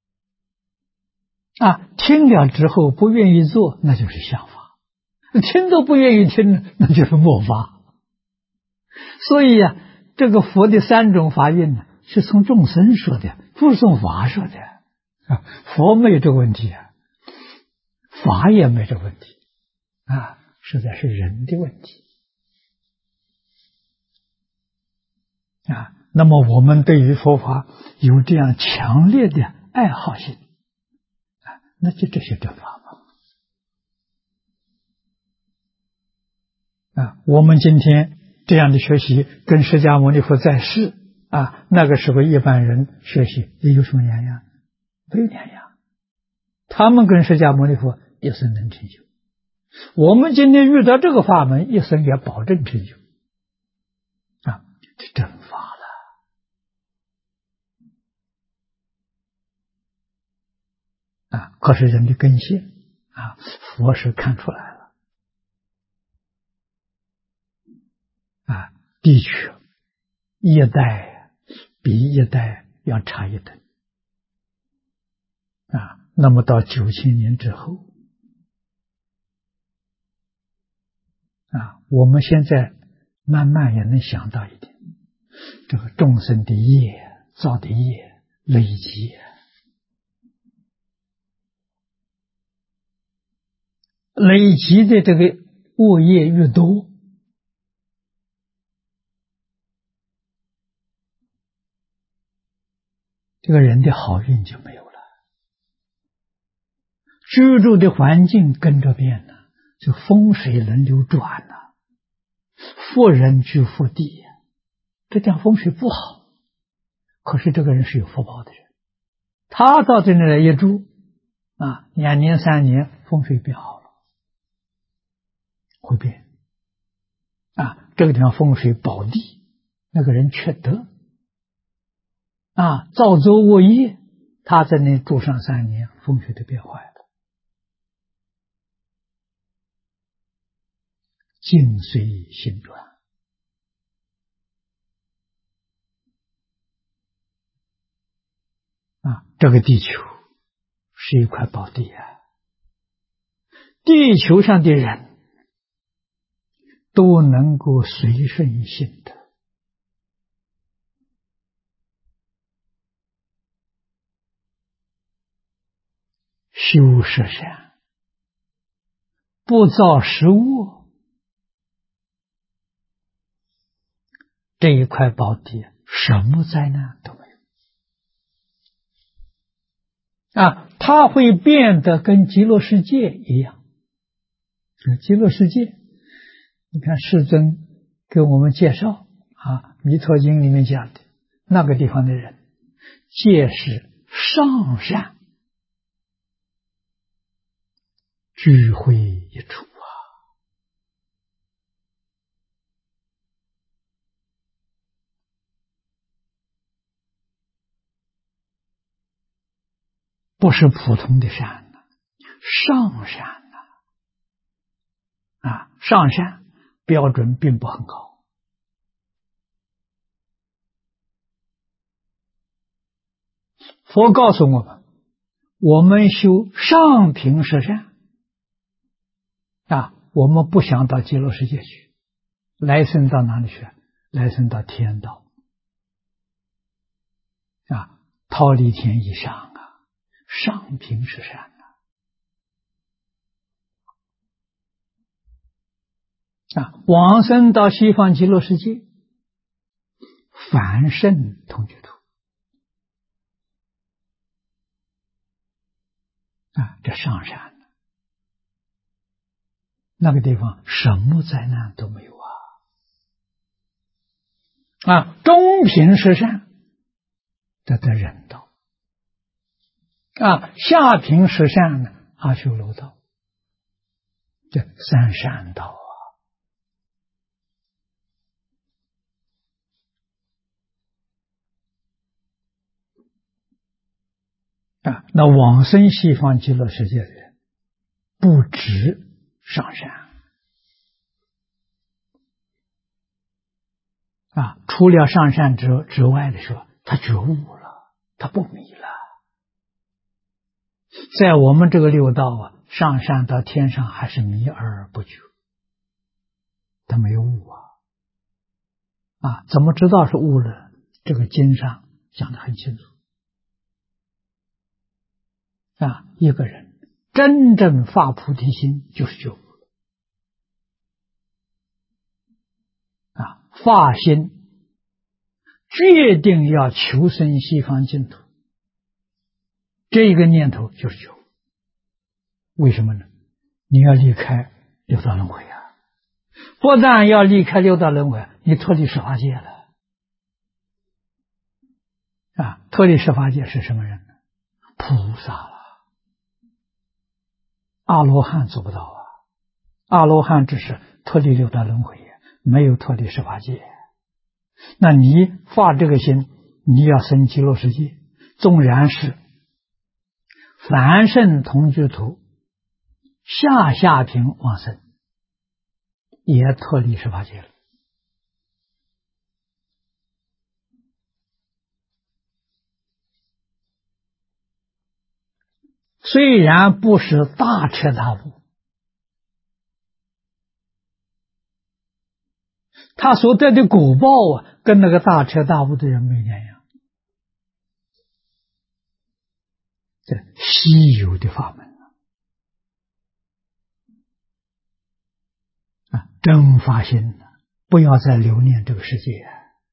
听了之后不愿意做，那就是相法；听都不愿意听，那就是末法。所以这个佛的3种法运呢，是从众生说的，不是从法说的佛没有这个问题法也没这个问题实在是人的问题那么我们对于佛法有这样强烈的爱好心那就这些正法我们今天这样的学习跟释迦牟尼佛在世那个时候一般人学习也有什么两样？ 都有两样。他们跟释迦牟尼佛一生能成就，我们今天遇到这个法门，一生也保证成就啊，这正法了啊！可是人的根性啊，佛是看出来了啊，的确一代比一代要差一等啊。那么到9000年之后啊，我们现在慢慢也能想到一点，这个众生的业造的业累积，累积的这个恶业越多，这个人的好运就没有了，居住的环境跟着变了，这风水轮流转了，富人居富地，这样风水不好。可是这个人是有福报的人，他到这里来一住啊，2年3年风水变好了，会变啊。这个地方风水宝地，那个人缺德啊，造作恶业，他在那住上3年，风水都变坏了。境随心转啊，这个地球是一块宝地啊，地球上的人都能够随顺性的，修十善，不造十恶，这一块宝地什么灾难都没有啊！它会变得跟极乐世界一样。极乐世界，你看世尊给我们介绍啊，《弥陀经》里面讲的那个地方的人，皆是上善，聚会一处啊。不是普通的善呐，上善呐啊，上善标准并不很高。佛告诉我们，我们修上品十善啊，我们不想到极乐世界去，来生到哪里去？来生到天道啊，忉利天以上啊，上品十善啊，往生到西方极乐世界，凡圣同居土啊，这上善那个地方什么灾难都没有啊！中品十善这得人道啊，下品十善呢，阿修罗道，这三善道啊，那往生西方极乐世界的人，不止上善啊，除了上善之外的时候，他觉悟了，他不迷了。在我们这个六道啊，上善到天上还是迷而不觉，他没有悟啊，怎么知道是悟了？这个经上讲得很清楚啊，一个人真正发菩提心就是觉悟啊，发心决定要求生西方净土，这个念头就是觉悟。为什么呢？你要离开六道轮回啊！不但要离开六道轮回，你脱离十法界了啊！脱离十法界是什么人呢？ 菩萨了，阿罗汉做不到啊！阿罗汉只是脱离六道轮回，没有脱离十法界。那你发这个心，你要生极乐世界，纵然是凡圣同居土下品往生，也脱离十法界了。虽然不是大彻大悟，他所得的果报啊，跟那个大彻大悟的人没两样。这稀有的法门啊！真发心了，不要再留恋这个世界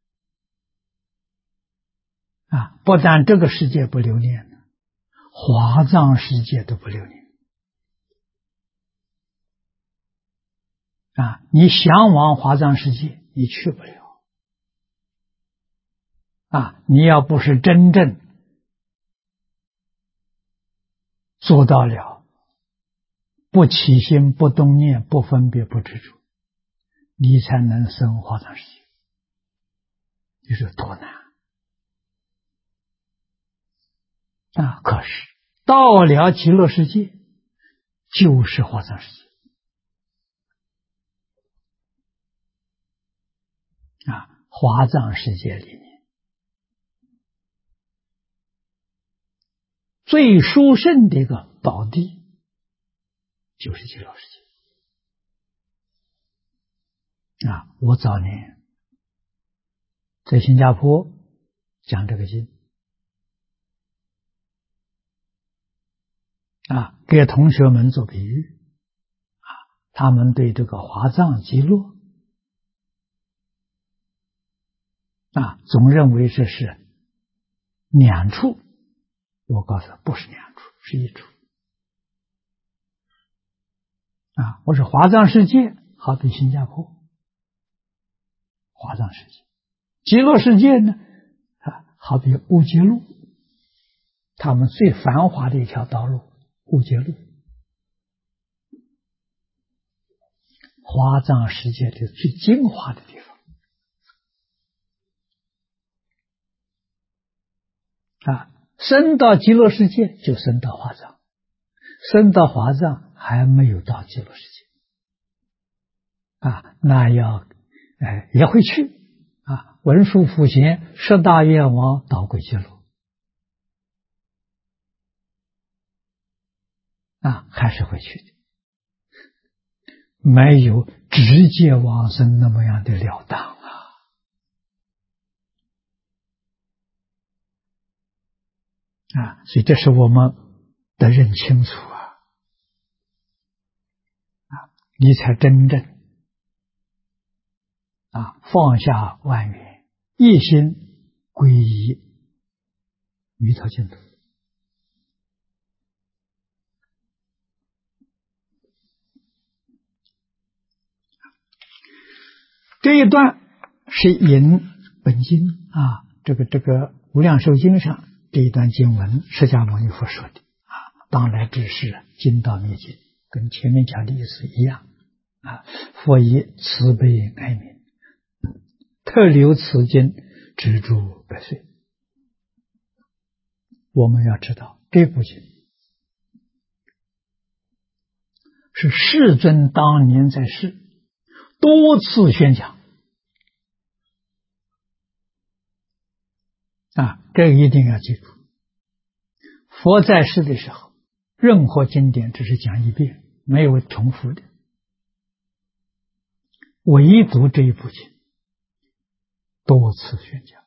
啊！不但这个世界不留恋了，华藏世界都不留恋啊！你向往华藏世界，你去不了啊！你要不是真正做到了不起心、不动念、不分别、不执着，你才能生华藏世界。你说多难啊！可是到了极乐世界，就是华藏世界啊！华藏世界里面最殊胜的一个宝地，就是极乐世界啊！我早年在新加坡讲这个经啊，给同学们做比喻啊，他们对这个华藏极乐啊，总认为这是两处。我告诉他，不是两处，是一处啊！我说华藏世界好比新加坡，华藏世界；极乐世界呢，啊，好比乌节路，他们最繁华的一条道路，乌节路。华藏世界的最精华的地方啊！升到极乐世界就升到华藏，升到华藏还没有到极乐世界啊，那要也会去啊。文殊普贤十大愿王导归极乐啊，还是会去的，没有直接往生那么样的了当啊！所以这是我们得认清楚啊，你才真正放下万缘，一心皈依弥陀净土。这一段是引本经啊，这个无量寿经上这一段经文，释迦牟尼佛说的啊，当来之事，经道灭尽，跟前面讲的意思一样啊。佛以慈悲哀悯，特留此经植诸百岁。我们要知道，这部经是世尊当年在世多次宣讲啊，这个一定要记住。佛在世的时候，任何经典只是讲一遍，没有重复的，唯独这一部经多次宣讲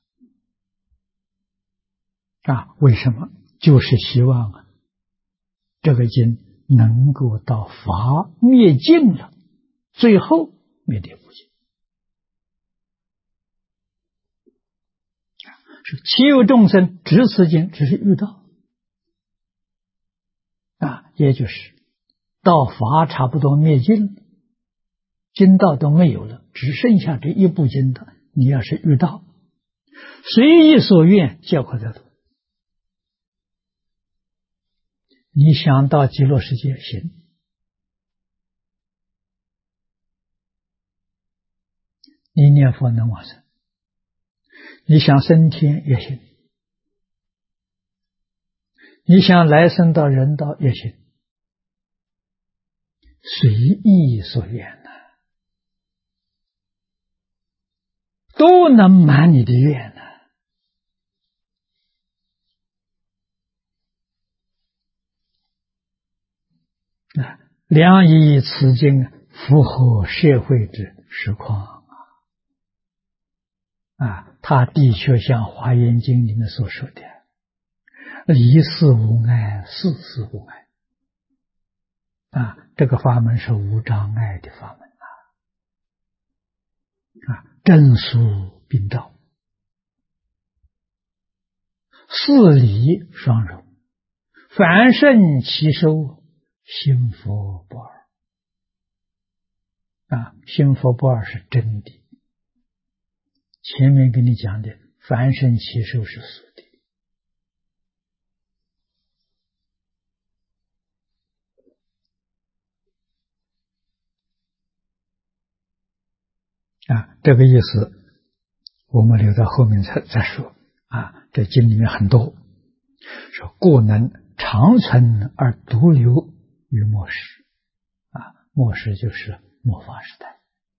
啊。为什么？就是希望这个经能够到法灭尽了，最后灭这部经。是其有众生执此经，只是遇到啊，也就是到法差不多灭尽了，经道都没有了，只剩下这一部经的，你要是遇到，随意所愿，皆可得度你想到极乐世界行，你念佛能往生，你想升天也行，你想来生到人道也行，随意所愿呐，都能满你的愿呐。良以此经符合社会之实况他的确像《华严经》里面所说的，离世无碍，事事无碍这个法门是无障碍的法门正俗并道，四理双融，凡圣其收，心佛不二心佛不二是真的。前面跟你讲的凡圣其收是俗的这个意思我们留到后面再说这经里面很多说故能长存而独留于末世末世就是末法时代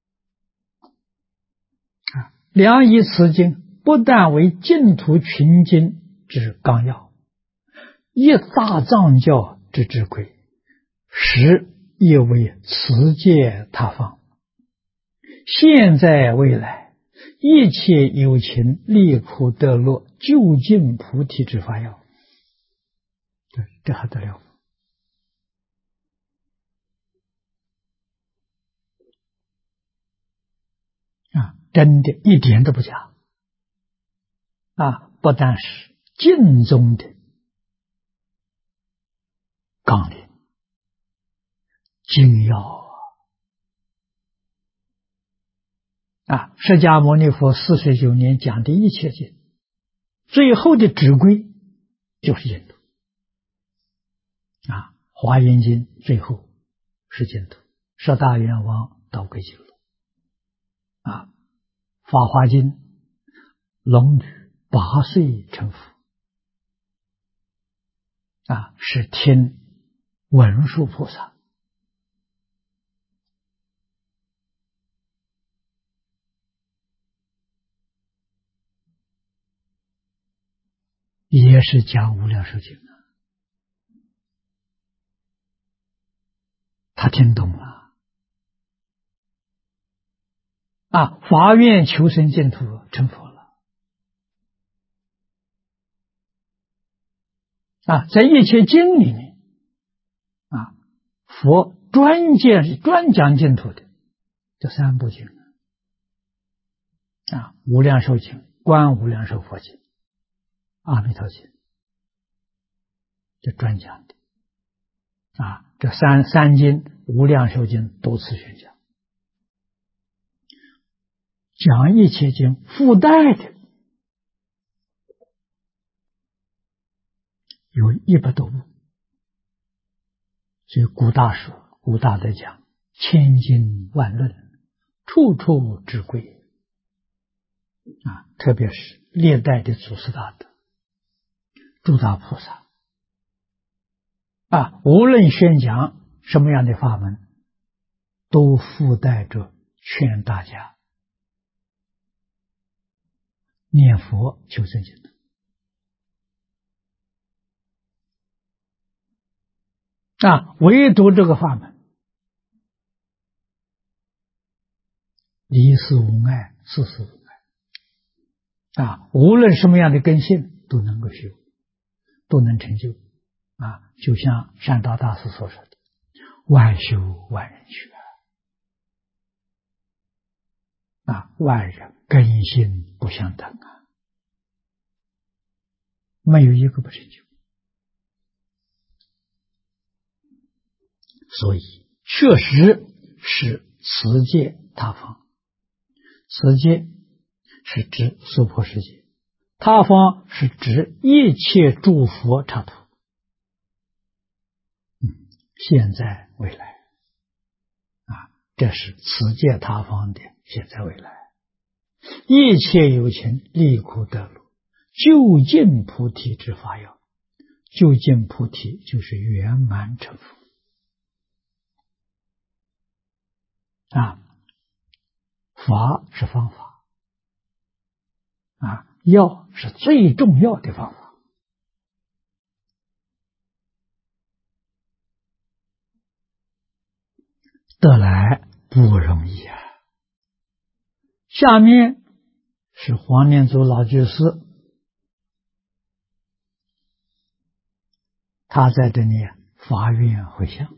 良以此经不但为净土群经之纲要，一大藏教之智慧，实亦为持戒他方，现在未来一切有情离苦得乐究竟菩提之法要。这还得了真的一点都不假不但是经中的纲领精要释迦牟尼佛49年讲的一切经，最后的指归就是净土华严经最后是净土，十大愿王导归净土法华经龙女8岁成佛是听文殊菩萨也是讲无量寿经他听懂了发愿求生净土成佛了在一切经里面佛专讲净土的这3部经无量寿经、观无量寿佛经、阿弥陀经，这专讲的这三经无量寿经多次宣讲，讲一切经附带的有100多部，所以古大说，古大德讲千经万论，处处之贵特别是历代的祖师大德、诸大菩萨无论宣讲什么样的法门，都附带着劝大家念佛求生净土唯独这个法门离世无碍，事事无碍无论什么样的根性都能够修，都能成就就像善导大师所说的万修万人学万人根性不相等没有一个不成就，所以确实是持戒他方，持戒是指娑婆世界，他方是指一切诸佛刹土现在未来啊，这是此界他方的现在未来。一切有情离苦得乐，究竟菩提之法要。究竟菩提就是圆满成佛啊，法是方法啊，药是最重要的方法。得来不容易啊。下面是黄念祖老居士，他在这里发愿回向，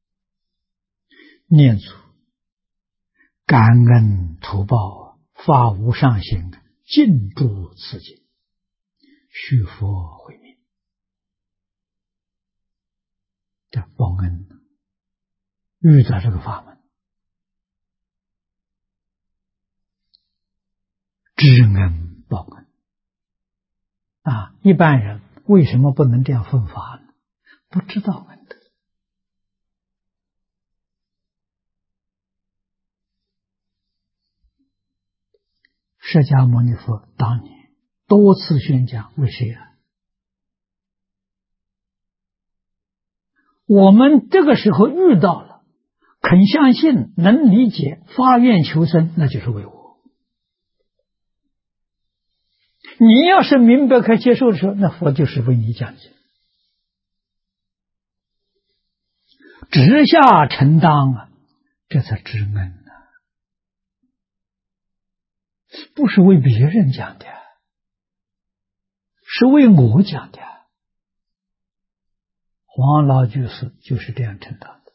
念祖感恩图报，发无上行，尽诸此境，续佛慧命。这报恩遇到这个法门，知恩报恩啊！一般人为什么不能这样分法呢？不知道恩德。释迦牟尼佛当年多次宣讲，为谁啊？我们这个时候遇到了，肯相信，能理解，发愿求生，那就是为我。你要是明白可接受的时候，那佛就是为你讲解，直下承当啊，这才知恩啊，不是为别人讲的，是为我讲的。黄老居士就是这样承当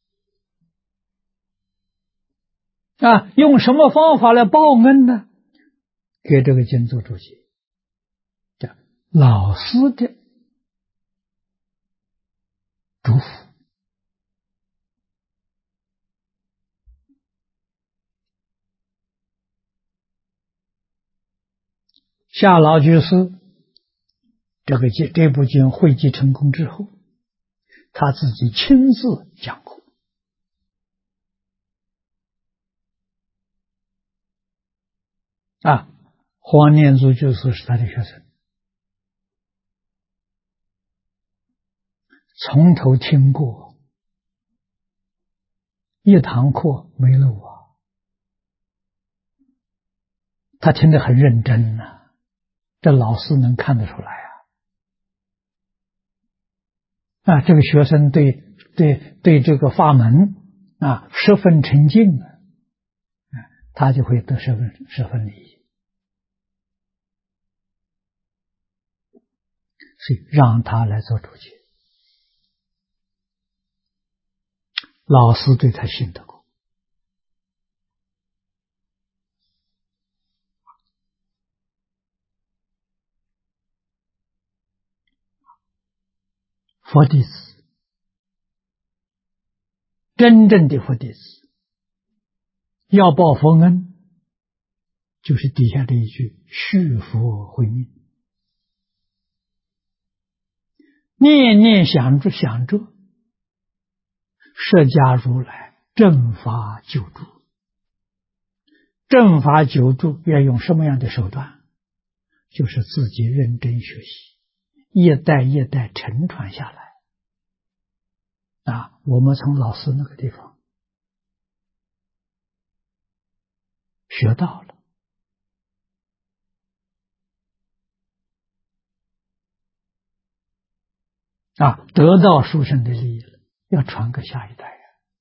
的啊。用什么方法来报恩呢？给这个经做注解，叫老师的嘱咐。夏老居士这部经汇集成功之后，他自己亲自讲过啊。黄念祖居士是他的学生，从头听过一堂课没漏啊，他听得很认真啊，这老师能看得出来啊，这个学生对这个法门啊十分沉静啊，他就会得十分理解，所以让他来做主解。老师对他信得过，佛弟子，真正的佛弟子要报佛恩，就是底下这一句续佛慧命，念念想着释迦如来正法救助。正法救助要用什么样的手段？就是自己认真学习，一代一代承传下来啊。我们从老师那个地方学到了啊，得到殊胜的利益了，要传给下一代。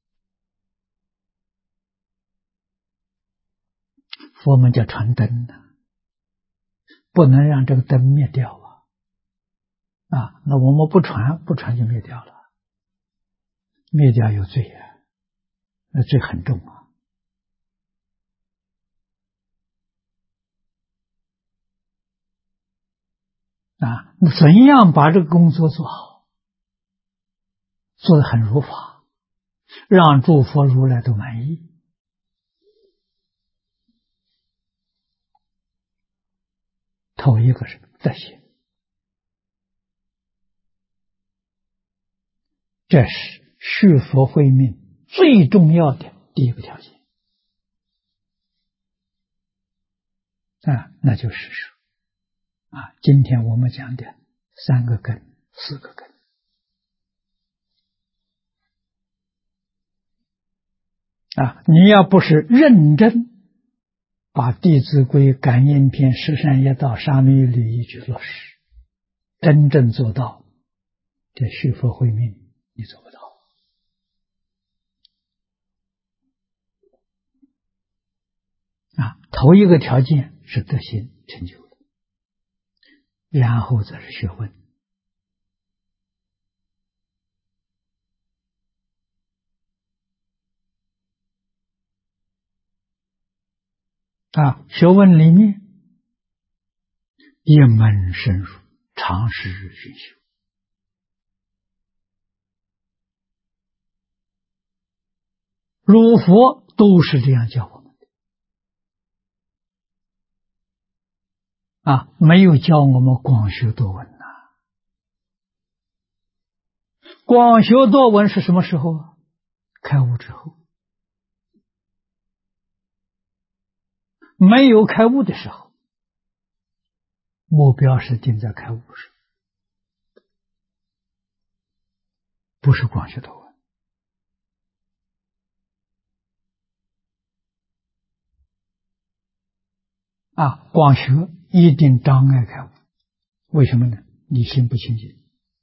佛门叫传灯呢，不能让这个灯灭掉啊！那我们不传就灭掉了，灭掉有罪啊，那罪很重啊！那怎样把这个工作做好，做得很如法，让诸佛如来都满意？头一个是德行，这是续佛慧命最重要的第一个条件那就是说今天我们讲的3个根、4个根你要不是认真把《弟子规》《感应篇》《十善业道》《沙弥律仪》去落实，真正做到这续佛慧命，你做不到头一个条件是德行成就的，然后则是学问学问里面一门深入，常识熏修儒佛都是这样教我们的没有教我们广学多闻广学多闻是什么时候开悟之后，没有开悟的时候，目标是定在开悟上，不是广学多闻广学一定障碍开悟，为什么呢？你心不清净，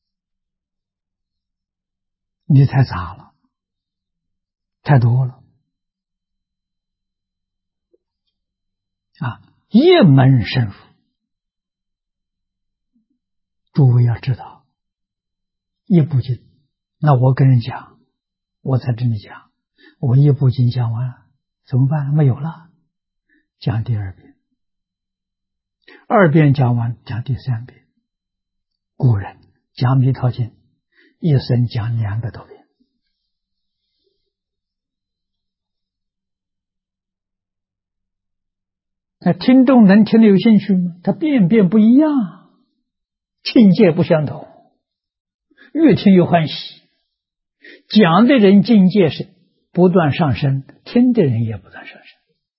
你太杂了，太多了一门深入。诸位要知道，一部经，那我跟人讲，我在这里讲，我一部经讲完了怎么办？没有了，讲第2遍，2遍讲完讲第3遍。古人讲弥陀经一生讲200多遍，那听众能听得有兴趣吗？他遍遍不一样，境界不相同，越听越欢喜。讲的人境界是不断上升，听的人也不断上升。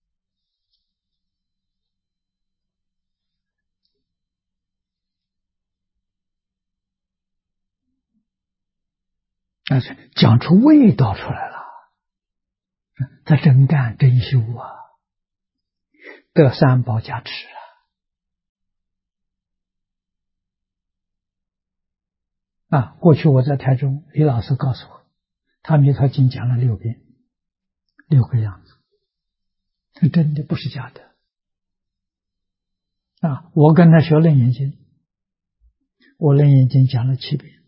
讲出味道出来了，他真干真修得3宝加持过去我在台中，李老师告诉我，他弥陀经讲了6遍，6个样子，是真的，不是假的我跟他学楞严经，我楞严经讲了7遍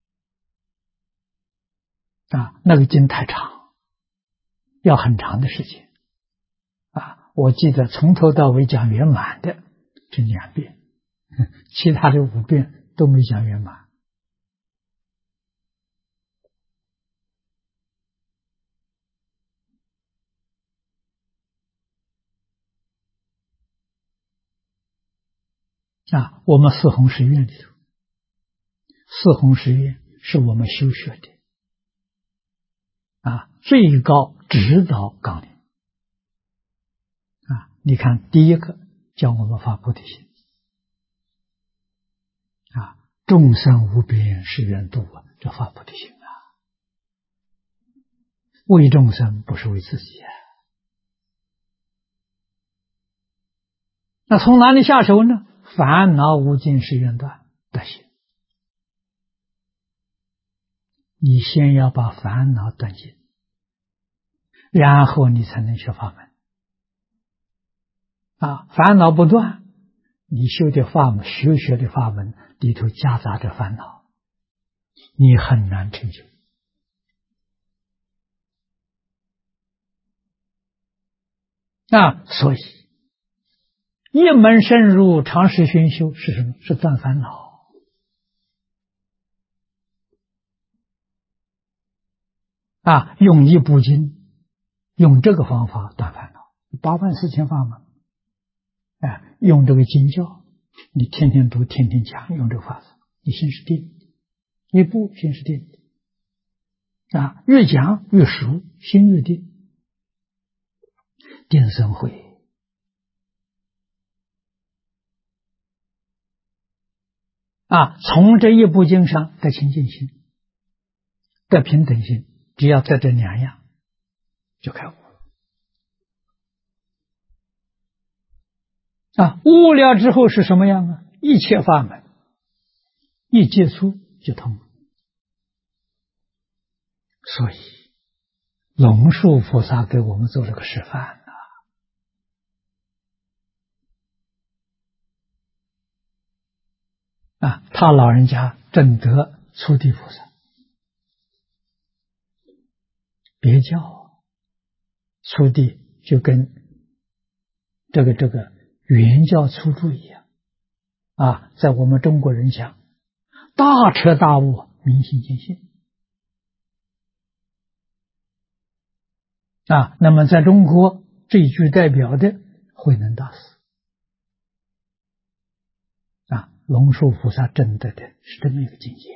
那个经太长，要很长的时间我记得从头到尾讲圆满的这2遍，其他的5遍都没讲圆满我们四弘誓愿里头，四弘誓愿是我们修学的最高指导纲领你看第一个叫我们发菩提心众生无边誓愿度这发菩提心为众生不是为自己那从哪里下手呢？烦恼无尽誓愿断得行，你先要把烦恼断尽，然后你才能学法门烦恼不断，你修的法门学的法门里头夹杂着烦恼，你很难成就所以一门深入，常识熏修是什么？是断烦恼用一部经，用这个方法断烦恼，84000法门用这个经教，你天天读，天天讲，用这个法子，你心是定，一部心是定越讲越熟，心越定，定生慧。从这一部经上得清净心，得平等心，只要在这两样就开悟了。悟了之后是什么样啊？一切法门一接触就通了。所以龙树菩萨给我们做了个示范他老人家证得初地菩萨，别教初地就跟这个原教初住一样在我们中国人讲大彻大悟，明心见性那么在中国最具代表的慧能大师龙树菩萨证得的是这么一个境界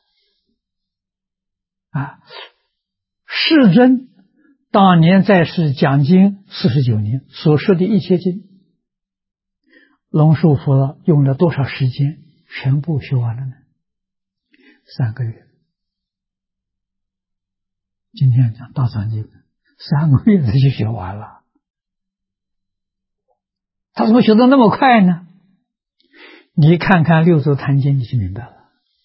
世尊当年在世讲经49年所说的一切经，龙树菩萨用了多少时间全部学完了呢？3个月。今天讲大藏经3个月他就学完了，他怎么学得那么快呢？你看看六祖坛经你就明白了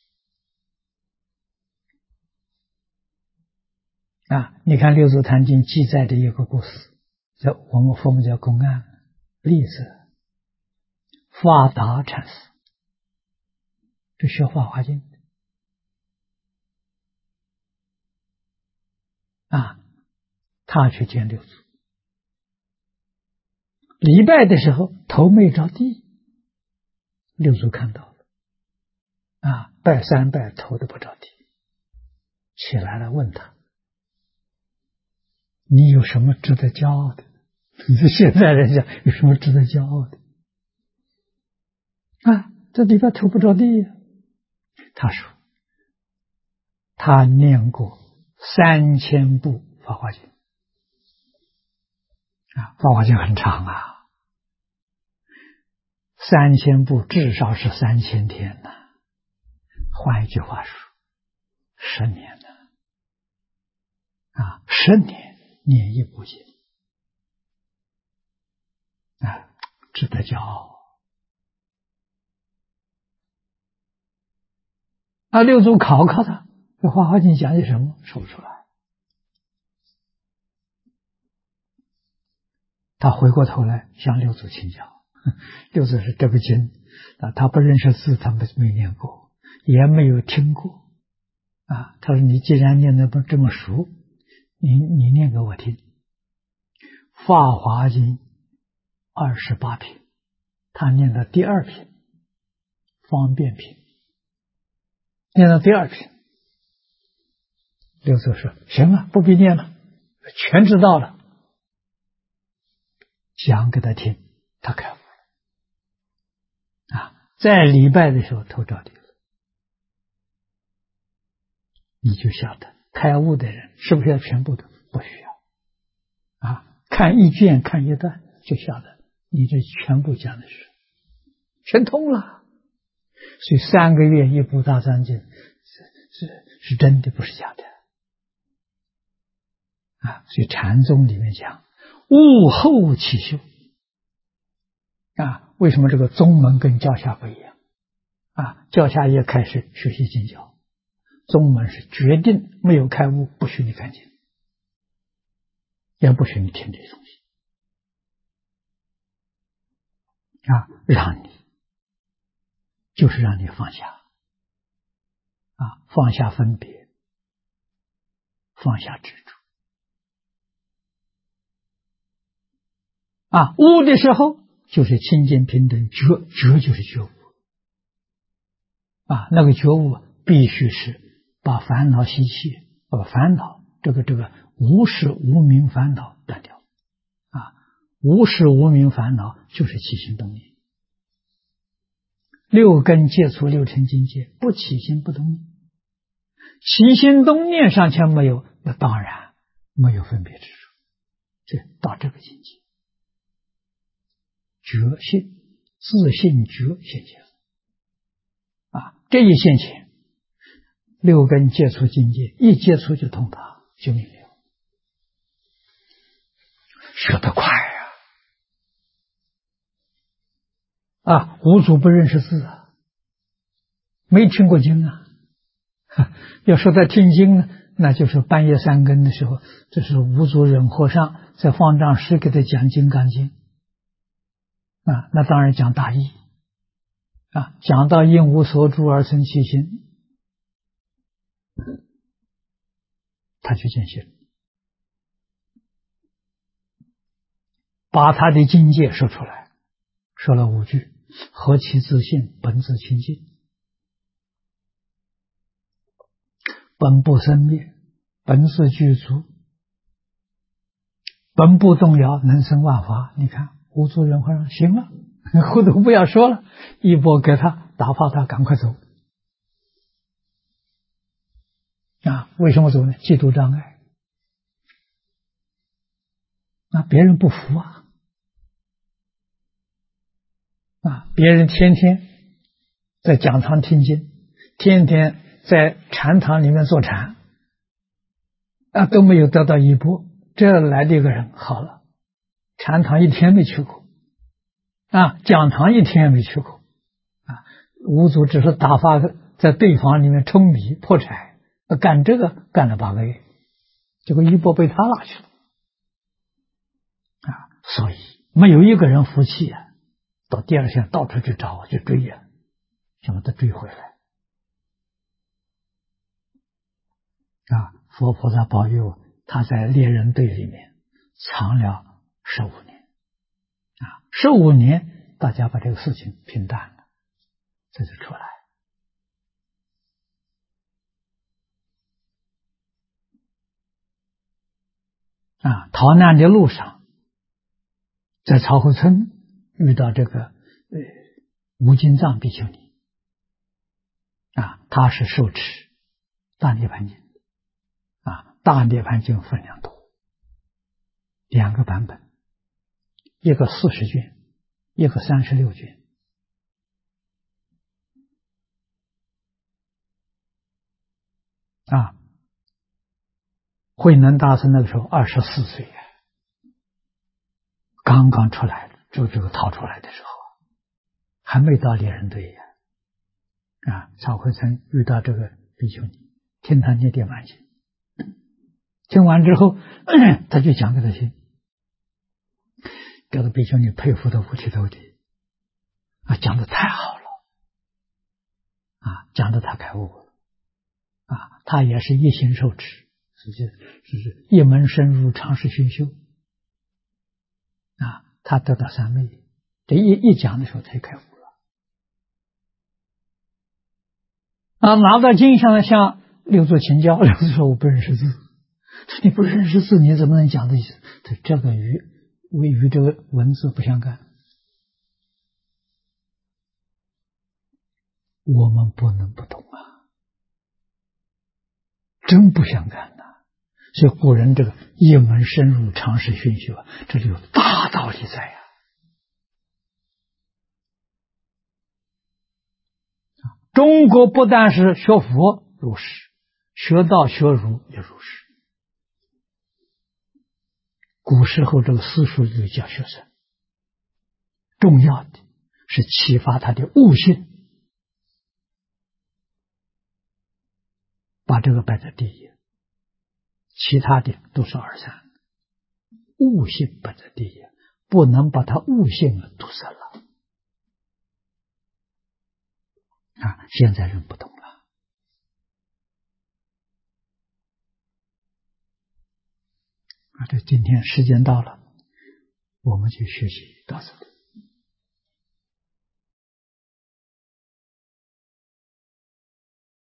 你看六祖坛经记载的一个故事，我们佛门叫公案例子，法达禅师这学法华经他去见六祖，礼拜的时候头没着地，六祖看到了拜3拜头都不着地，起来了问他，你有什么值得骄傲的？你是现在人家有什么值得骄傲的这礼拜头不着地他说他念过3000部法华经法华经很长3000部至少是3000天换一句话说10年10年念一部经值得骄傲六祖考他这法华经讲的什么说不出来，他回过头来向六祖请教，六祖是这部经他不认识字，他没念过也没有听过他说你既然念得不这么熟，你念给我听。法华经28品，他念的第2品方便品，念到第2品，六祖说行了，不必念了，全知道了，讲给他听，他开悟了在礼拜的时候头着地了，你就晓得开悟的人是不是要全部的？不需要看一卷看一段就晓得你这全部讲的是全通了。所以3个月一部大藏经是真的，不是假的所以禅宗里面讲悟后起修为什么这个宗门跟教下不一样教下也开始学习经教，宗门是决定没有开悟不许你看经，也不许你听这些东西让你就是让你放下放下分别，放下执着悟的时候就是清净平等，觉就是觉悟那个觉悟必须是把烦恼习气把烦恼这个无始无明烦恼断掉无始无明烦恼就是起心动念，6根接触6尘境界，不起心不动念， 起心动念尚且没有，那当然没有分别之处。这到这个境界，觉性自性觉现前这一现前，六根接触境界，一接触就通达，就明了，学得快无祖不认识字没听过经要说他听经呢，那就是半夜三更的时候，这是无祖忍和尚在方丈室给他讲《金刚经》那当然讲大义讲到应无所住而生其心，他就见性，把他的境界说出来，说了5句：何其自性，本自清净，本不生灭，本自具足，本不动摇，能生万法。你看无祖忍和尚行了，后头不要说了，一波给他打发他赶快走为什么走呢？嫉妒障碍别人不服别人天天在讲堂听经，天天在禅堂里面坐禅都没有得到一波，这来的一个人好了，禅堂一天没去过讲堂一天也没去过无祖只是打发在对房里面舂米破柴，干这个干了8个月，结果一波被他拉去了所以没有一个人服气到第二天到处去找去追想把他追回来佛菩萨保佑他在猎人队里面藏了15年15年大家把这个事情平淡了，这就出来逃难的路上，在曹河村遇到这个无尽藏比丘尼他是受持大涅盘经大涅盘经分量多，2个版本，一个40卷，一个36卷慧能大师那个时候24岁刚刚出来就这个逃出来的时候还没到猎人队曹慧成遇到这个比丘尼，听他念涅盘经，听完之后他就讲给他听，这个比丘尼佩服的五体投地讲的太好了讲的他开悟了他也是一心受持，是一门深入，长时熏修他得到三昧，这一讲的时候他就开悟了拿到经上向六祖请教，六祖说我不认识字，说你不认识字你怎么能讲这意思？这个与这个文字不相干，我们不能不懂真不相干所以古人这个一门深入，长时熏修这里有大道理在中国不但是学佛入世，学道学儒也入世。古时候这个私塾就教学生，重要的是启发他的悟性，把这个摆在第一，其他的都是二三，悟性摆在第一，不能把他悟性堵塞了现在人不懂了这今天时间到了，我们就学习到这里。